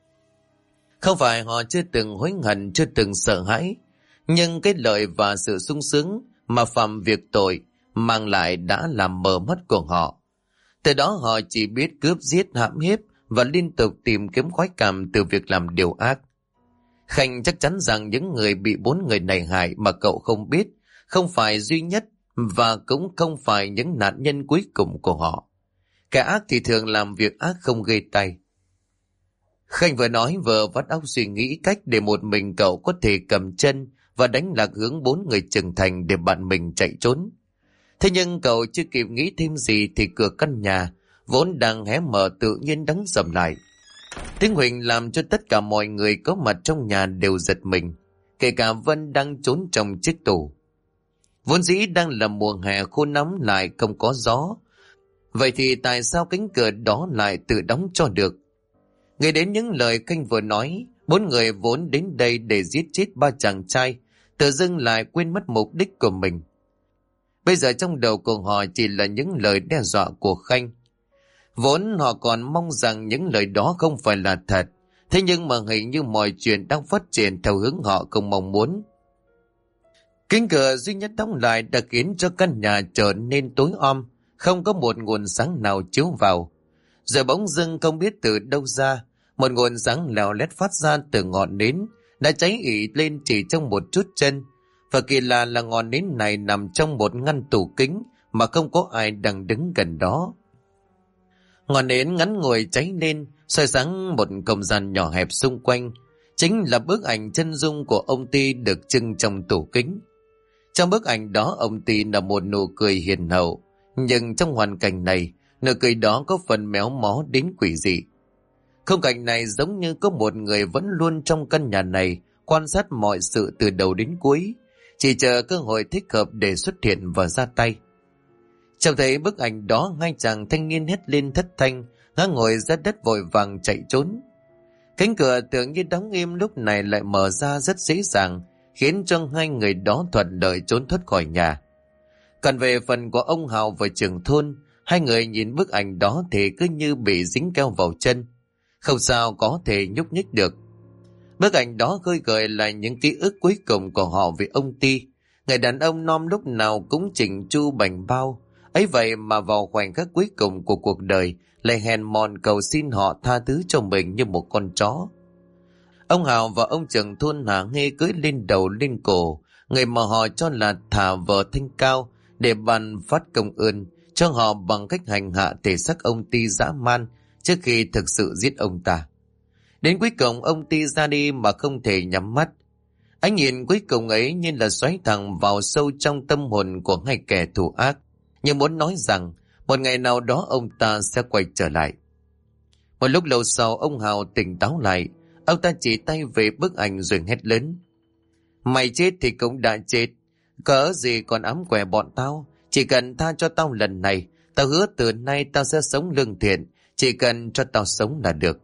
Không phải họ chưa từng hối hận, chưa từng sợ hãi, nhưng cái lợi và sự sung sướng mà phạm việc tội mang lại đã làm mờ mắt của họ. Từ đó họ chỉ biết cướp giết hãm hiếp và liên tục tìm kiếm khoái cảm từ việc làm điều ác. Khanh chắc chắn rằng những người bị 4 người này hại mà cậu không biết không phải duy nhất và cũng không phải những nạn nhân cuối cùng của họ. Kẻ ác thì thường làm việc ác không ghê tay. Khanh vừa nói vừa vắt óc suy nghĩ cách để một mình cậu có thể cầm chân và đánh lạc hướng 4 người trưởng thành để bạn mình chạy trốn. Thế nhưng cậu chưa kịp nghĩ thêm gì thì cửa căn nhà vốn đang hé mở tự nhiên đóng sầm lại. Tiếng huỳnh làm cho tất cả mọi người có mặt trong nhà đều giật mình, kể cả Vân đang trốn trong chiếc tủ. Vốn dĩ đang là mùa hè khô nóng lại không có gió. Vậy thì tại sao cánh cửa đó lại tự đóng cho được? Nghe đến những lời Khanh vừa nói, 4 người vốn đến đây để giết chết 3 chàng trai, tự dưng lại quên mất mục đích của mình. Bây giờ trong đầu của họ chỉ là những lời đe dọa của Khanh. Vốn họ còn mong rằng những lời đó không phải là thật, thế nhưng mà hình như mọi chuyện đang phát triển theo hướng họ không mong muốn. Cánh cửa duy nhất đóng lại đã khiến cho căn nhà trở nên tối om, không có một nguồn sáng nào chiếu vào. Rồi bỗng dưng không biết từ đâu ra, một nguồn sáng lèo lét phát ra từ ngọn nến, đã cháy ỉ lên chỉ trong một chút chân. Và kỳ lạ là ngọn nến này nằm trong một ngăn tủ kính mà không có ai đang đứng gần đó. Ngọn nến ngắn ngủi cháy lên, soi sáng một không gian nhỏ hẹp xung quanh. Chính là bức ảnh chân dung của ông Ty được trưng trong tủ kính. Trong bức ảnh đó ông Ty là một nụ cười hiền hậu, nhưng trong hoàn cảnh này, nụ cười đó có phần méo mó đến quỷ dị. Khung cảnh này giống như có một người vẫn luôn trong căn nhà này, quan sát mọi sự từ đầu đến cuối, chỉ chờ cơ hội thích hợp để xuất hiện và ra tay. Trong thấy bức ảnh đó, 2 chàng thanh niên hét lên thất thanh, ngã ngồi ra đất vội vàng chạy trốn. Cánh cửa tưởng như đóng im lúc này lại mở ra rất dễ dàng, khiến cho 2 người đó thuận lợi trốn thoát khỏi nhà. Còn về phần của ông Hào và trưởng thôn, 2 người nhìn bức ảnh đó thì cứ như bị dính keo vào chân, không sao có thể nhúc nhích được. Bức ảnh đó khơi gợi lại những ký ức cuối cùng của họ về ông Ty, người đàn ông non lúc nào cũng chỉnh chu bảnh bao. Ấy vậy mà vào khoảnh khắc cuối cùng của cuộc đời lại hèn mọn cầu xin họ tha thứ cho mình như một con chó. Ông Hào và ông trưởng thôn hả hê cưỡi lên đầu lên cổ người mà họ cho là thả vợ thanh cao để bàn phát công ơn cho họ bằng cách hành hạ thể xác ông Ty dã man trước khi thực sự giết ông ta. Đến cuối cùng ông Ty ra đi mà không thể nhắm mắt. Ánh nhìn cuối cùng ấy như là xoáy thẳng vào sâu trong tâm hồn của 2 kẻ thù ác, như muốn nói rằng một ngày nào đó ông ta sẽ quay trở lại. Một lúc lâu sau ông Hào tỉnh táo lại, ông ta chỉ tay về bức ảnh rồi hét lớn: "Mày chết thì cũng đã chết, cớ gì còn ám quẻ bọn tao, chỉ cần tha cho tao lần này, tao hứa từ nay tao sẽ sống lương thiện, chỉ cần cho tao sống là được."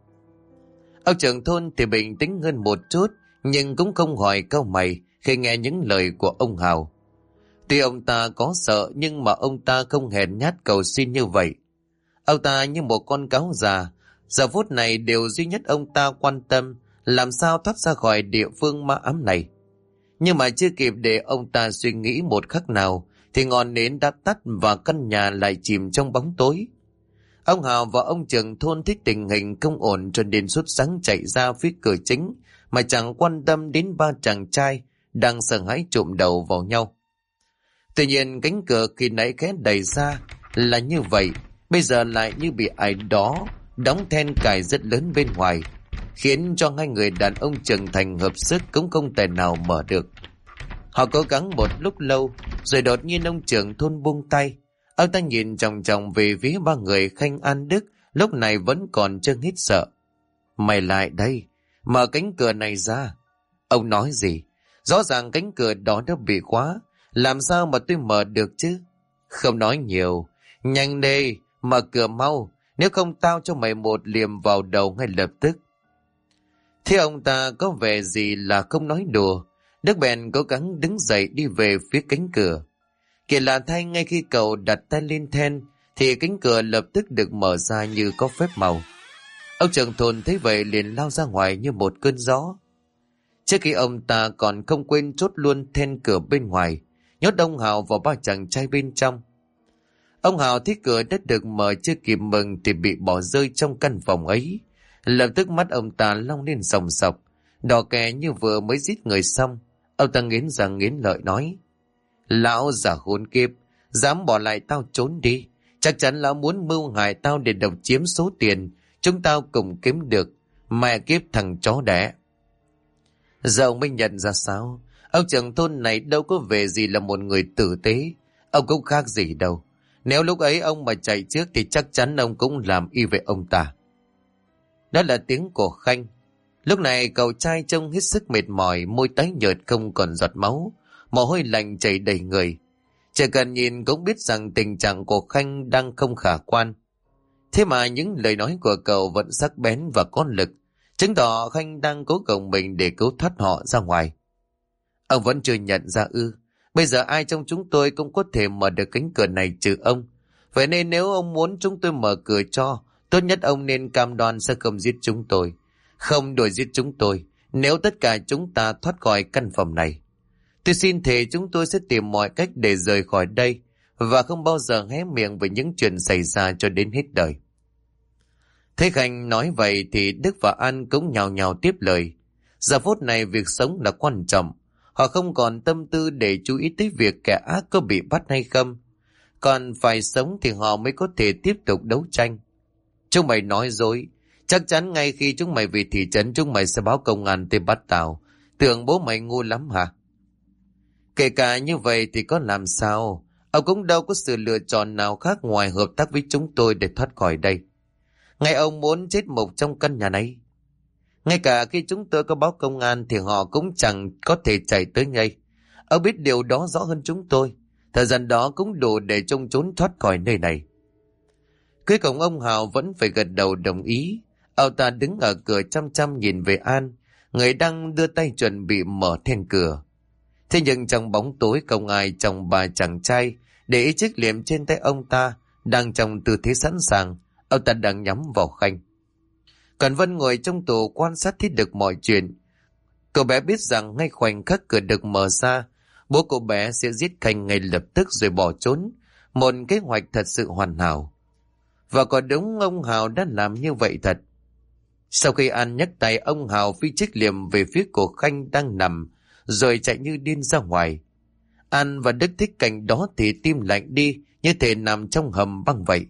Ông trưởng thôn thì bình tĩnh hơn một chút, nhưng cũng không hỏi câu mày khi nghe những lời của ông Hào. Tuy ông ta có sợ nhưng mà ông ta không hèn nhát cầu xin như vậy. Ông ta như một con cáo già, giờ phút này điều duy nhất ông ta quan tâm làm sao thoát ra khỏi địa phương ma ám này. Nhưng mà chưa kịp để ông ta suy nghĩ một khắc nào thì ngọn nến đã tắt và căn nhà lại chìm trong bóng tối. Ông Hào và ông trưởng thôn thích tình hình không ổn cho nên sốt sắng chạy ra phía cửa chính mà chẳng quan tâm đến 3 chàng trai đang sợ hãi trụm đầu vào nhau. Tuy nhiên cánh cửa khi nãy khẽ đẩy ra là như vậy, bây giờ lại như bị ai đó đóng then cài rất lớn bên ngoài, khiến cho 2 người đàn ông trưởng thành hợp sức cũng không thể nào mở được. Họ cố gắng một lúc lâu, rồi đột nhiên ông trưởng thôn buông tay. Ông ta nhìn chòng chòng về phía 3 người Khanh, An, Đức, lúc này vẫn còn chưa hết sợ. "Mày lại đây, mở cánh cửa này ra." Ông nói gì? Rõ ràng cánh cửa đó đã bị khóa, làm sao mà tôi mở được chứ? Không nói nhiều, nhanh đi, mở cửa mau, nếu không tao cho mày một liềm vào đầu ngay lập tức. Thế ông ta có vẻ gì là không nói đùa. Đức bèn cố gắng đứng dậy đi về phía cánh cửa. Kỳ lạ thay, ngay khi cậu đặt tay lên then thì cánh cửa lập tức được mở ra như có phép màu. Ông trưởng thôn thấy vậy liền lao ra ngoài như một cơn gió. Trước khi ông ta còn không quên chốt luôn then cửa bên ngoài, nhốt ông Hào và 3 chàng trai bên trong. Ông Hào thấy cửa đã được mở, chưa kịp mừng thì bị bỏ rơi trong căn phòng ấy. Lập tức mắt ông ta long lên sòng sọc, đỏ kè như vừa mới giết người xong. Ông ta nghiến răng nghiến lợi nói: Lão già khốn kiếp, dám bỏ lại tao trốn đi. Chắc chắn lão muốn mưu hại tao để độc chiếm số tiền chúng tao cùng kiếm được. Mẹ kiếp thằng chó đẻ. Giờ ông mới nhận ra sao? Ông trưởng thôn này đâu có về gì là một người tử tế. Ông cũng khác gì đâu. Nếu lúc ấy ông mà chạy trước thì chắc chắn ông cũng làm y về ông ta. Đó là tiếng của Khanh. Lúc này cậu trai trông hết sức mệt mỏi, môi tái nhợt không còn giọt máu, mồ hôi lạnh chảy đầy người. Chỉ cần nhìn cũng biết rằng tình trạng của Khanh đang không khả quan. Thế mà những lời nói của cậu vẫn sắc bén và có lực, chứng tỏ Khanh đang cố gồng mình để cứu thoát họ ra ngoài. Ông vẫn chưa nhận ra ư? Bây giờ ai trong chúng tôi cũng có thể mở được cánh cửa này trừ ông. Vậy nên nếu ông muốn chúng tôi mở cửa cho, tốt nhất ông nên cam đoan sẽ không giết chúng tôi, không đuổi giết chúng tôi nếu tất cả chúng ta thoát khỏi căn phòng này. Tôi xin thề chúng tôi sẽ tìm mọi cách để rời khỏi đây và không bao giờ hé miệng về những chuyện xảy ra cho đến hết đời. Thấy Khanh nói vậy thì Đức và An cũng nhào nhào tiếp lời. Giờ phút này việc sống là quan trọng. Họ không còn tâm tư để chú ý tới việc kẻ ác có bị bắt hay không. Còn phải sống thì họ mới có thể tiếp tục đấu tranh. Chúng mày nói dối. Chắc chắn ngay khi chúng mày về thị trấn chúng mày sẽ báo công an tới bắt tao. Tưởng bố mày ngu lắm hả? Kể cả như vậy thì có làm sao? Ông cũng đâu có sự lựa chọn nào khác ngoài hợp tác với chúng tôi để thoát khỏi đây. Ngay ông muốn chết mục trong căn nhà này. Ngay cả khi chúng tôi có báo công an thì họ cũng chẳng có thể chạy tới ngay. Ông biết điều đó rõ hơn chúng tôi. Thời gian đó cũng đủ để trông trốn thoát khỏi nơi này. Cuối cùng ông Hào vẫn phải gật đầu đồng ý. Ông ta đứng ở cửa chăm chăm nhìn về An, người đang đưa tay chuẩn bị mở then cửa. Thế nhưng trong bóng tối không ai trong ba chàng trai để ý chiếc liềm trên tay ông ta đang trong tư thế sẵn sàng. Ông ta đang nhắm vào Khanh. Còn Vân ngồi trong tù quan sát thấy được mọi chuyện. Cậu bé biết rằng ngay khoảnh khắc cửa được mở ra, bố cậu bé sẽ giết Khanh ngay lập tức rồi bỏ trốn. Một kế hoạch thật sự hoàn hảo. Và có đúng ông Hào đã làm như vậy thật. Sau khi An nhấc tay, ông Hào phi chiếc liềm về phía cổ Khanh đang nằm, rồi chạy như điên ra ngoài. An và Đức thích cảnh đó thì tim lạnh đi, như thể nằm trong hầm băng vậy.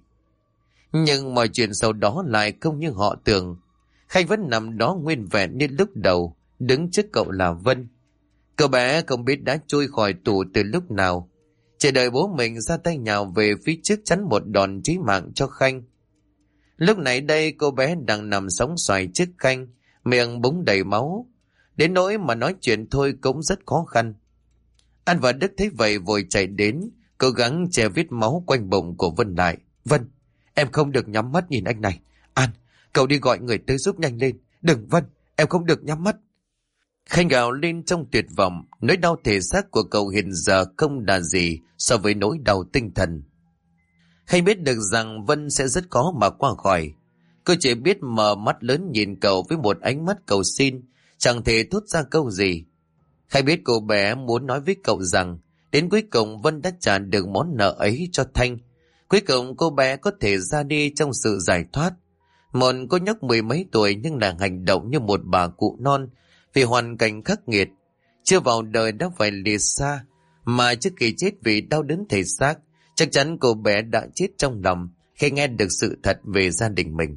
Nhưng mọi chuyện sau đó lại không như họ tưởng. Khanh vẫn nằm đó nguyên vẹn như lúc đầu, đứng trước cậu là Vân. Cậu bé không biết đã trôi khỏi tù từ lúc nào, chỉ đợi bố mình ra tay nhào về phía trước chắn một đòn chí mạng cho Khanh. Lúc này đây cô bé đang nằm sóng xoài trước Khanh, miệng búng đầy máu, đến nỗi mà nói chuyện thôi cũng rất khó khăn. An và Đức thấy vậy vội chạy đến, cố gắng che vết máu quanh bụng của Vân lại. Vân, em không được nhắm mắt nhìn anh này. An, cậu đi gọi người tới giúp nhanh lên. Đừng Vân, em không được nhắm mắt. Khanh gào lên trong tuyệt vọng, nỗi đau thể xác của cậu hiện giờ không là gì so với nỗi đau tinh thần. Khanh biết được rằng Vân sẽ rất khó mà qua khỏi. Cô chỉ biết mở mắt lớn nhìn cậu với một ánh mắt cầu xin, chẳng thể thốt ra câu gì. Khanh biết cô bé muốn nói với cậu rằng đến cuối cùng Vân đã trả được món nợ ấy cho Thanh. Cuối cùng cô bé có thể ra đi trong sự giải thoát. Một cô nhóc mười mấy tuổi nhưng là hành động như một bà cụ non vì hoàn cảnh khắc nghiệt. Chưa vào đời đã phải lìa xa, mà trước khi chết vì đau đớn thể xác, chắc chắn cô bé đã chết trong lòng khi nghe được sự thật về gia đình mình.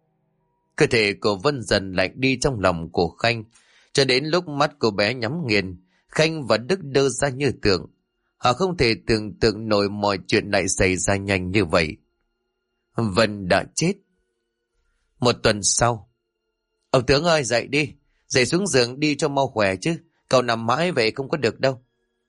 Cơ thể của Vân dần lạnh đi trong lòng của Khanh, cho đến lúc mắt cô bé nhắm nghiền, Khanh và Đức đơ ra như tượng. Họ không thể tưởng tượng nổi mọi chuyện lại xảy ra nhanh như vậy. Vân đã chết. Một tuần sau, ông tướng ơi dậy đi, dậy xuống giường đi cho mau khỏe chứ, cậu nằm mãi vậy không có được đâu.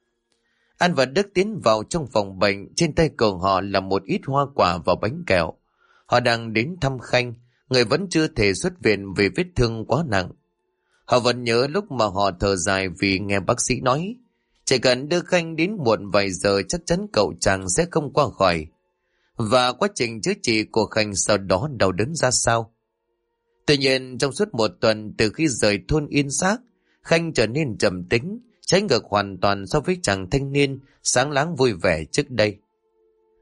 An và Đức tiến vào trong phòng bệnh, trên tay cậu họ là một ít hoa quả và bánh kẹo. Họ đang đến thăm Khanh, người vẫn chưa thể xuất viện vì vết thương quá nặng. Họ vẫn nhớ lúc mà họ thở dài vì nghe bác sĩ nói, chỉ cần đưa Khanh đến muộn vài giờ chắc chắn cậu chàng sẽ không qua khỏi. Và quá trình chữa trị của Khanh sau đó đau đớn ra sao. Tuy nhiên trong suốt một tuần từ khi rời thôn Yên Xác, Khanh trở nên trầm tính, trái ngược hoàn toàn so với chàng thanh niên sáng láng vui vẻ trước đây.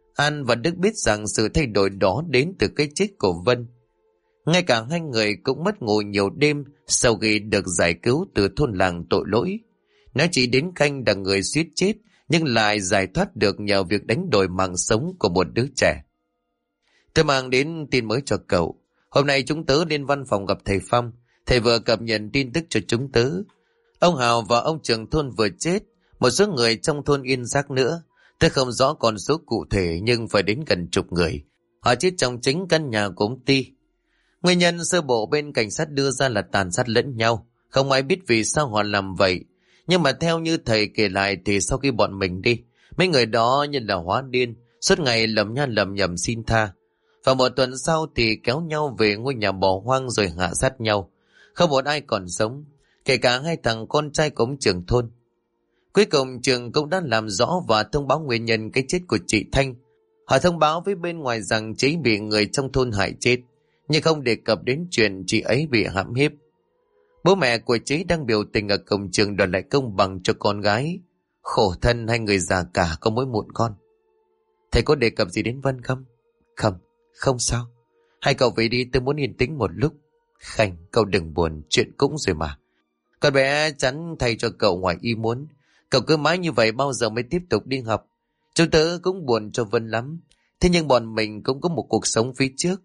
An và Đức biết rằng sự thay đổi đó đến từ cái chết của Vân. Ngay cả hai người cũng mất ngủ nhiều đêm sau khi được giải cứu từ thôn làng tội lỗi. Nó chỉ đến Khanh là người suýt chết nhưng lại giải thoát được nhờ việc đánh đổi mạng sống của một đứa trẻ. Tôi mang đến tin mới cho cậu. Hôm nay chúng tớ lên văn phòng gặp thầy Phong. Thầy vừa cập nhật tin tức cho chúng tớ. Ông Hào và ông trưởng thôn vừa chết. Một số người trong thôn Yên Giác nữa. Tôi không rõ con số cụ thể nhưng phải đến gần chục người. Họ chết trong chính căn nhà của ông Ti. Nguyên nhân sơ bộ bên cảnh sát đưa ra là tàn sát lẫn nhau. Không ai biết vì sao họ làm vậy. Nhưng mà theo như thầy kể lại thì sau khi bọn mình đi, mấy người đó như là hóa điên, suốt ngày lầm nha lầm nhầm xin tha. Và một tuần sau thì kéo nhau về ngôi nhà bỏ hoang rồi hạ sát nhau. Không một ai còn sống, kể cả hai thằng con trai của ông trưởng thôn. Cuối cùng trường cũng đã làm rõ và thông báo nguyên nhân cái chết của chị Thanh. Họ thông báo với bên ngoài rằng chị bị người trong thôn hại chết, nhưng không đề cập đến chuyện chị ấy bị hãm hiếp. Bố mẹ của chị đang biểu tình ở cổng trường đòi lại công bằng cho con gái. Khổ thân hai người già cả có mỗi một con. Thầy có đề cập gì đến Vân không? Không sao. Hai cậu về đi, tôi muốn yên tĩnh một lúc. Khanh, cậu đừng buồn, chuyện cũng rồi mà. Con bé chắn thay cho cậu ngoài ý muốn. Cậu cứ mãi như vậy bao giờ mới tiếp tục đi học? Chúng tớ cũng buồn cho Vân lắm. Thế nhưng bọn mình cũng có một cuộc sống phía trước.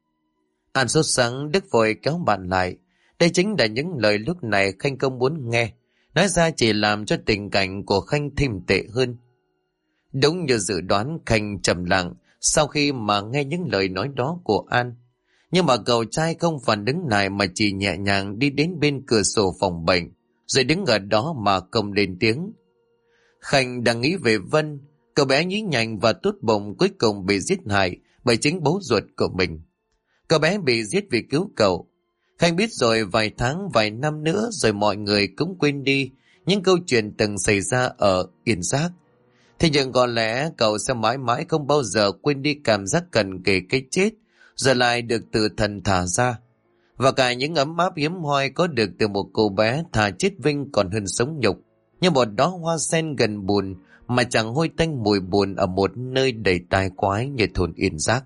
An sốt sắng, Đức vội kéo bạn lại. Đây chính là những lời lúc này Khanh không muốn nghe. Nói ra chỉ làm cho tình cảnh của Khanh thêm tệ hơn. Đúng như dự đoán, Khanh trầm lặng sau khi mà nghe những lời nói đó của An. Nhưng mà cậu trai không phản ứng lại mà chỉ nhẹ nhàng đi đến bên cửa sổ phòng bệnh, rồi đứng ở đó mà không lên tiếng. Khanh đang nghĩ về Vân, cậu bé nhí nhảnh và tốt bụng cuối cùng bị giết hại bởi chính bố ruột của mình. Cậu bé bị giết vì cứu cậu. Khanh biết rồi vài tháng, vài năm nữa rồi mọi người cũng quên đi những câu chuyện từng xảy ra ở Yên Giác. Thế nhưng có lẽ cậu sẽ mãi mãi không bao giờ quên đi cảm giác cần kề cái chết, giờ lại được từ thần thả ra. Và cả những ấm áp hiếm hoi có được từ một cô bé thà chết vinh còn hơn sống nhục. Như một đóa hoa sen gần bùn mà chẳng hôi tanh mùi buồn ở một nơi đầy tai quái như thôn Yên Giác.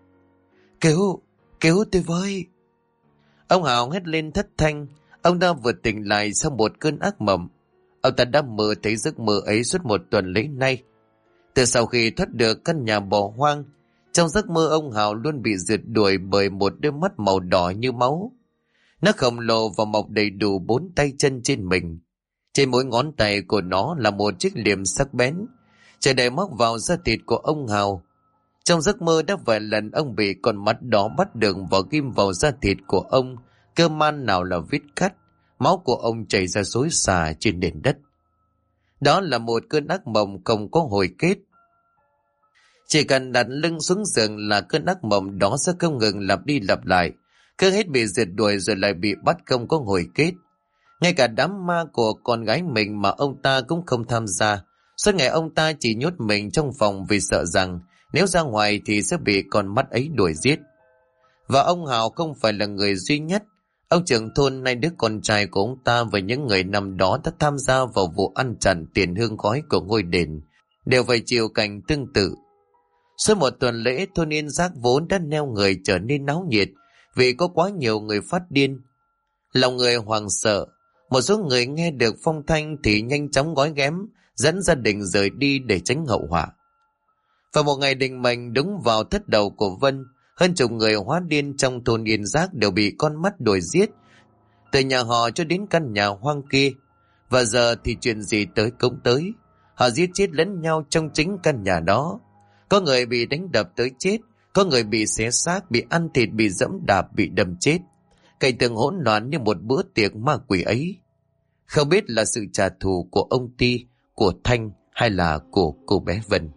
Cứu tôi với! Ông Hào hét lên thất thanh. Ông đã vừa tỉnh lại sau một cơn ác mộng. Ông ta đã mơ thấy giấc mơ ấy suốt một tuần lễ nay. Từ sau khi thoát được căn nhà bỏ hoang, trong giấc mơ ông Hào luôn bị rượt đuổi bởi một đôi mắt màu đỏ như máu. Nó khổng lồ và mọc đầy đủ 4 tay chân trên mình. Trên mỗi ngón tay của nó là một chiếc liềm sắc bén, trời đầy móc vào da thịt của ông Hào. Trong giấc mơ đã vài lần ông bị con mắt đó bắt được và ghim vào da thịt của ông, cơ man nào là vết cắt, máu của ông chảy ra xối xả trên nền đất. Đó là một cơn ác mộng không có hồi kết. Chỉ cần đặt lưng xuống giường là cơn ác mộng đó sẽ không ngừng lặp đi lặp lại, cứ hết bị rượt đuổi rồi lại bị bắt không có hồi kết. Ngay cả đám ma của con gái mình mà ông ta cũng không tham gia. Suốt ngày ông ta chỉ nhốt mình trong phòng vì sợ rằng nếu ra ngoài thì sẽ bị con mắt ấy đuổi giết. Và ông Hào không phải là người duy nhất. Ông trưởng thôn nay đứa con trai của ông ta và những người năm đó đã tham gia vào vụ ăn chặn tiền hương khói của ngôi đền đều phải chịu cảnh tương tự. Suốt một tuần lễ, thôn Yên Giác vốn đã neo người trở nên náo nhiệt vì có quá nhiều người phát điên. Lòng người hoảng sợ, một số người nghe được phong thanh thì nhanh chóng gói ghém dẫn gia đình rời đi để tránh hậu họa. Và một ngày định mệnh đúng vào thất đầu của Vân, hơn chục người hóa điên trong thôn Yên Giác đều bị con mắt đuổi giết, từ nhà họ cho đến căn nhà hoang kia. Và giờ thì chuyện gì tới cũng tới, họ giết chết lẫn nhau trong chính căn nhà đó. Có người bị đánh đập tới chết, có người bị xé xác, bị ăn thịt, bị dẫm đạp, bị đâm chết. Cảnh tượng hỗn loạn như một bữa tiệc ma quỷ ấy. Không biết là sự trả thù của ông Ti, của Thanh hay là của cô bé Vân.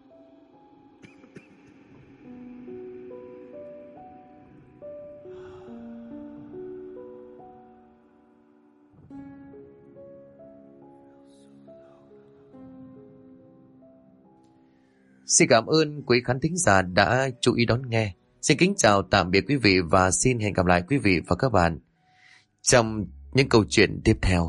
Xin cảm ơn quý khán thính giả đã chú ý đón nghe. Xin kính chào tạm biệt quý vị và xin hẹn gặp lại quý vị và các bạn trong những câu chuyện tiếp theo.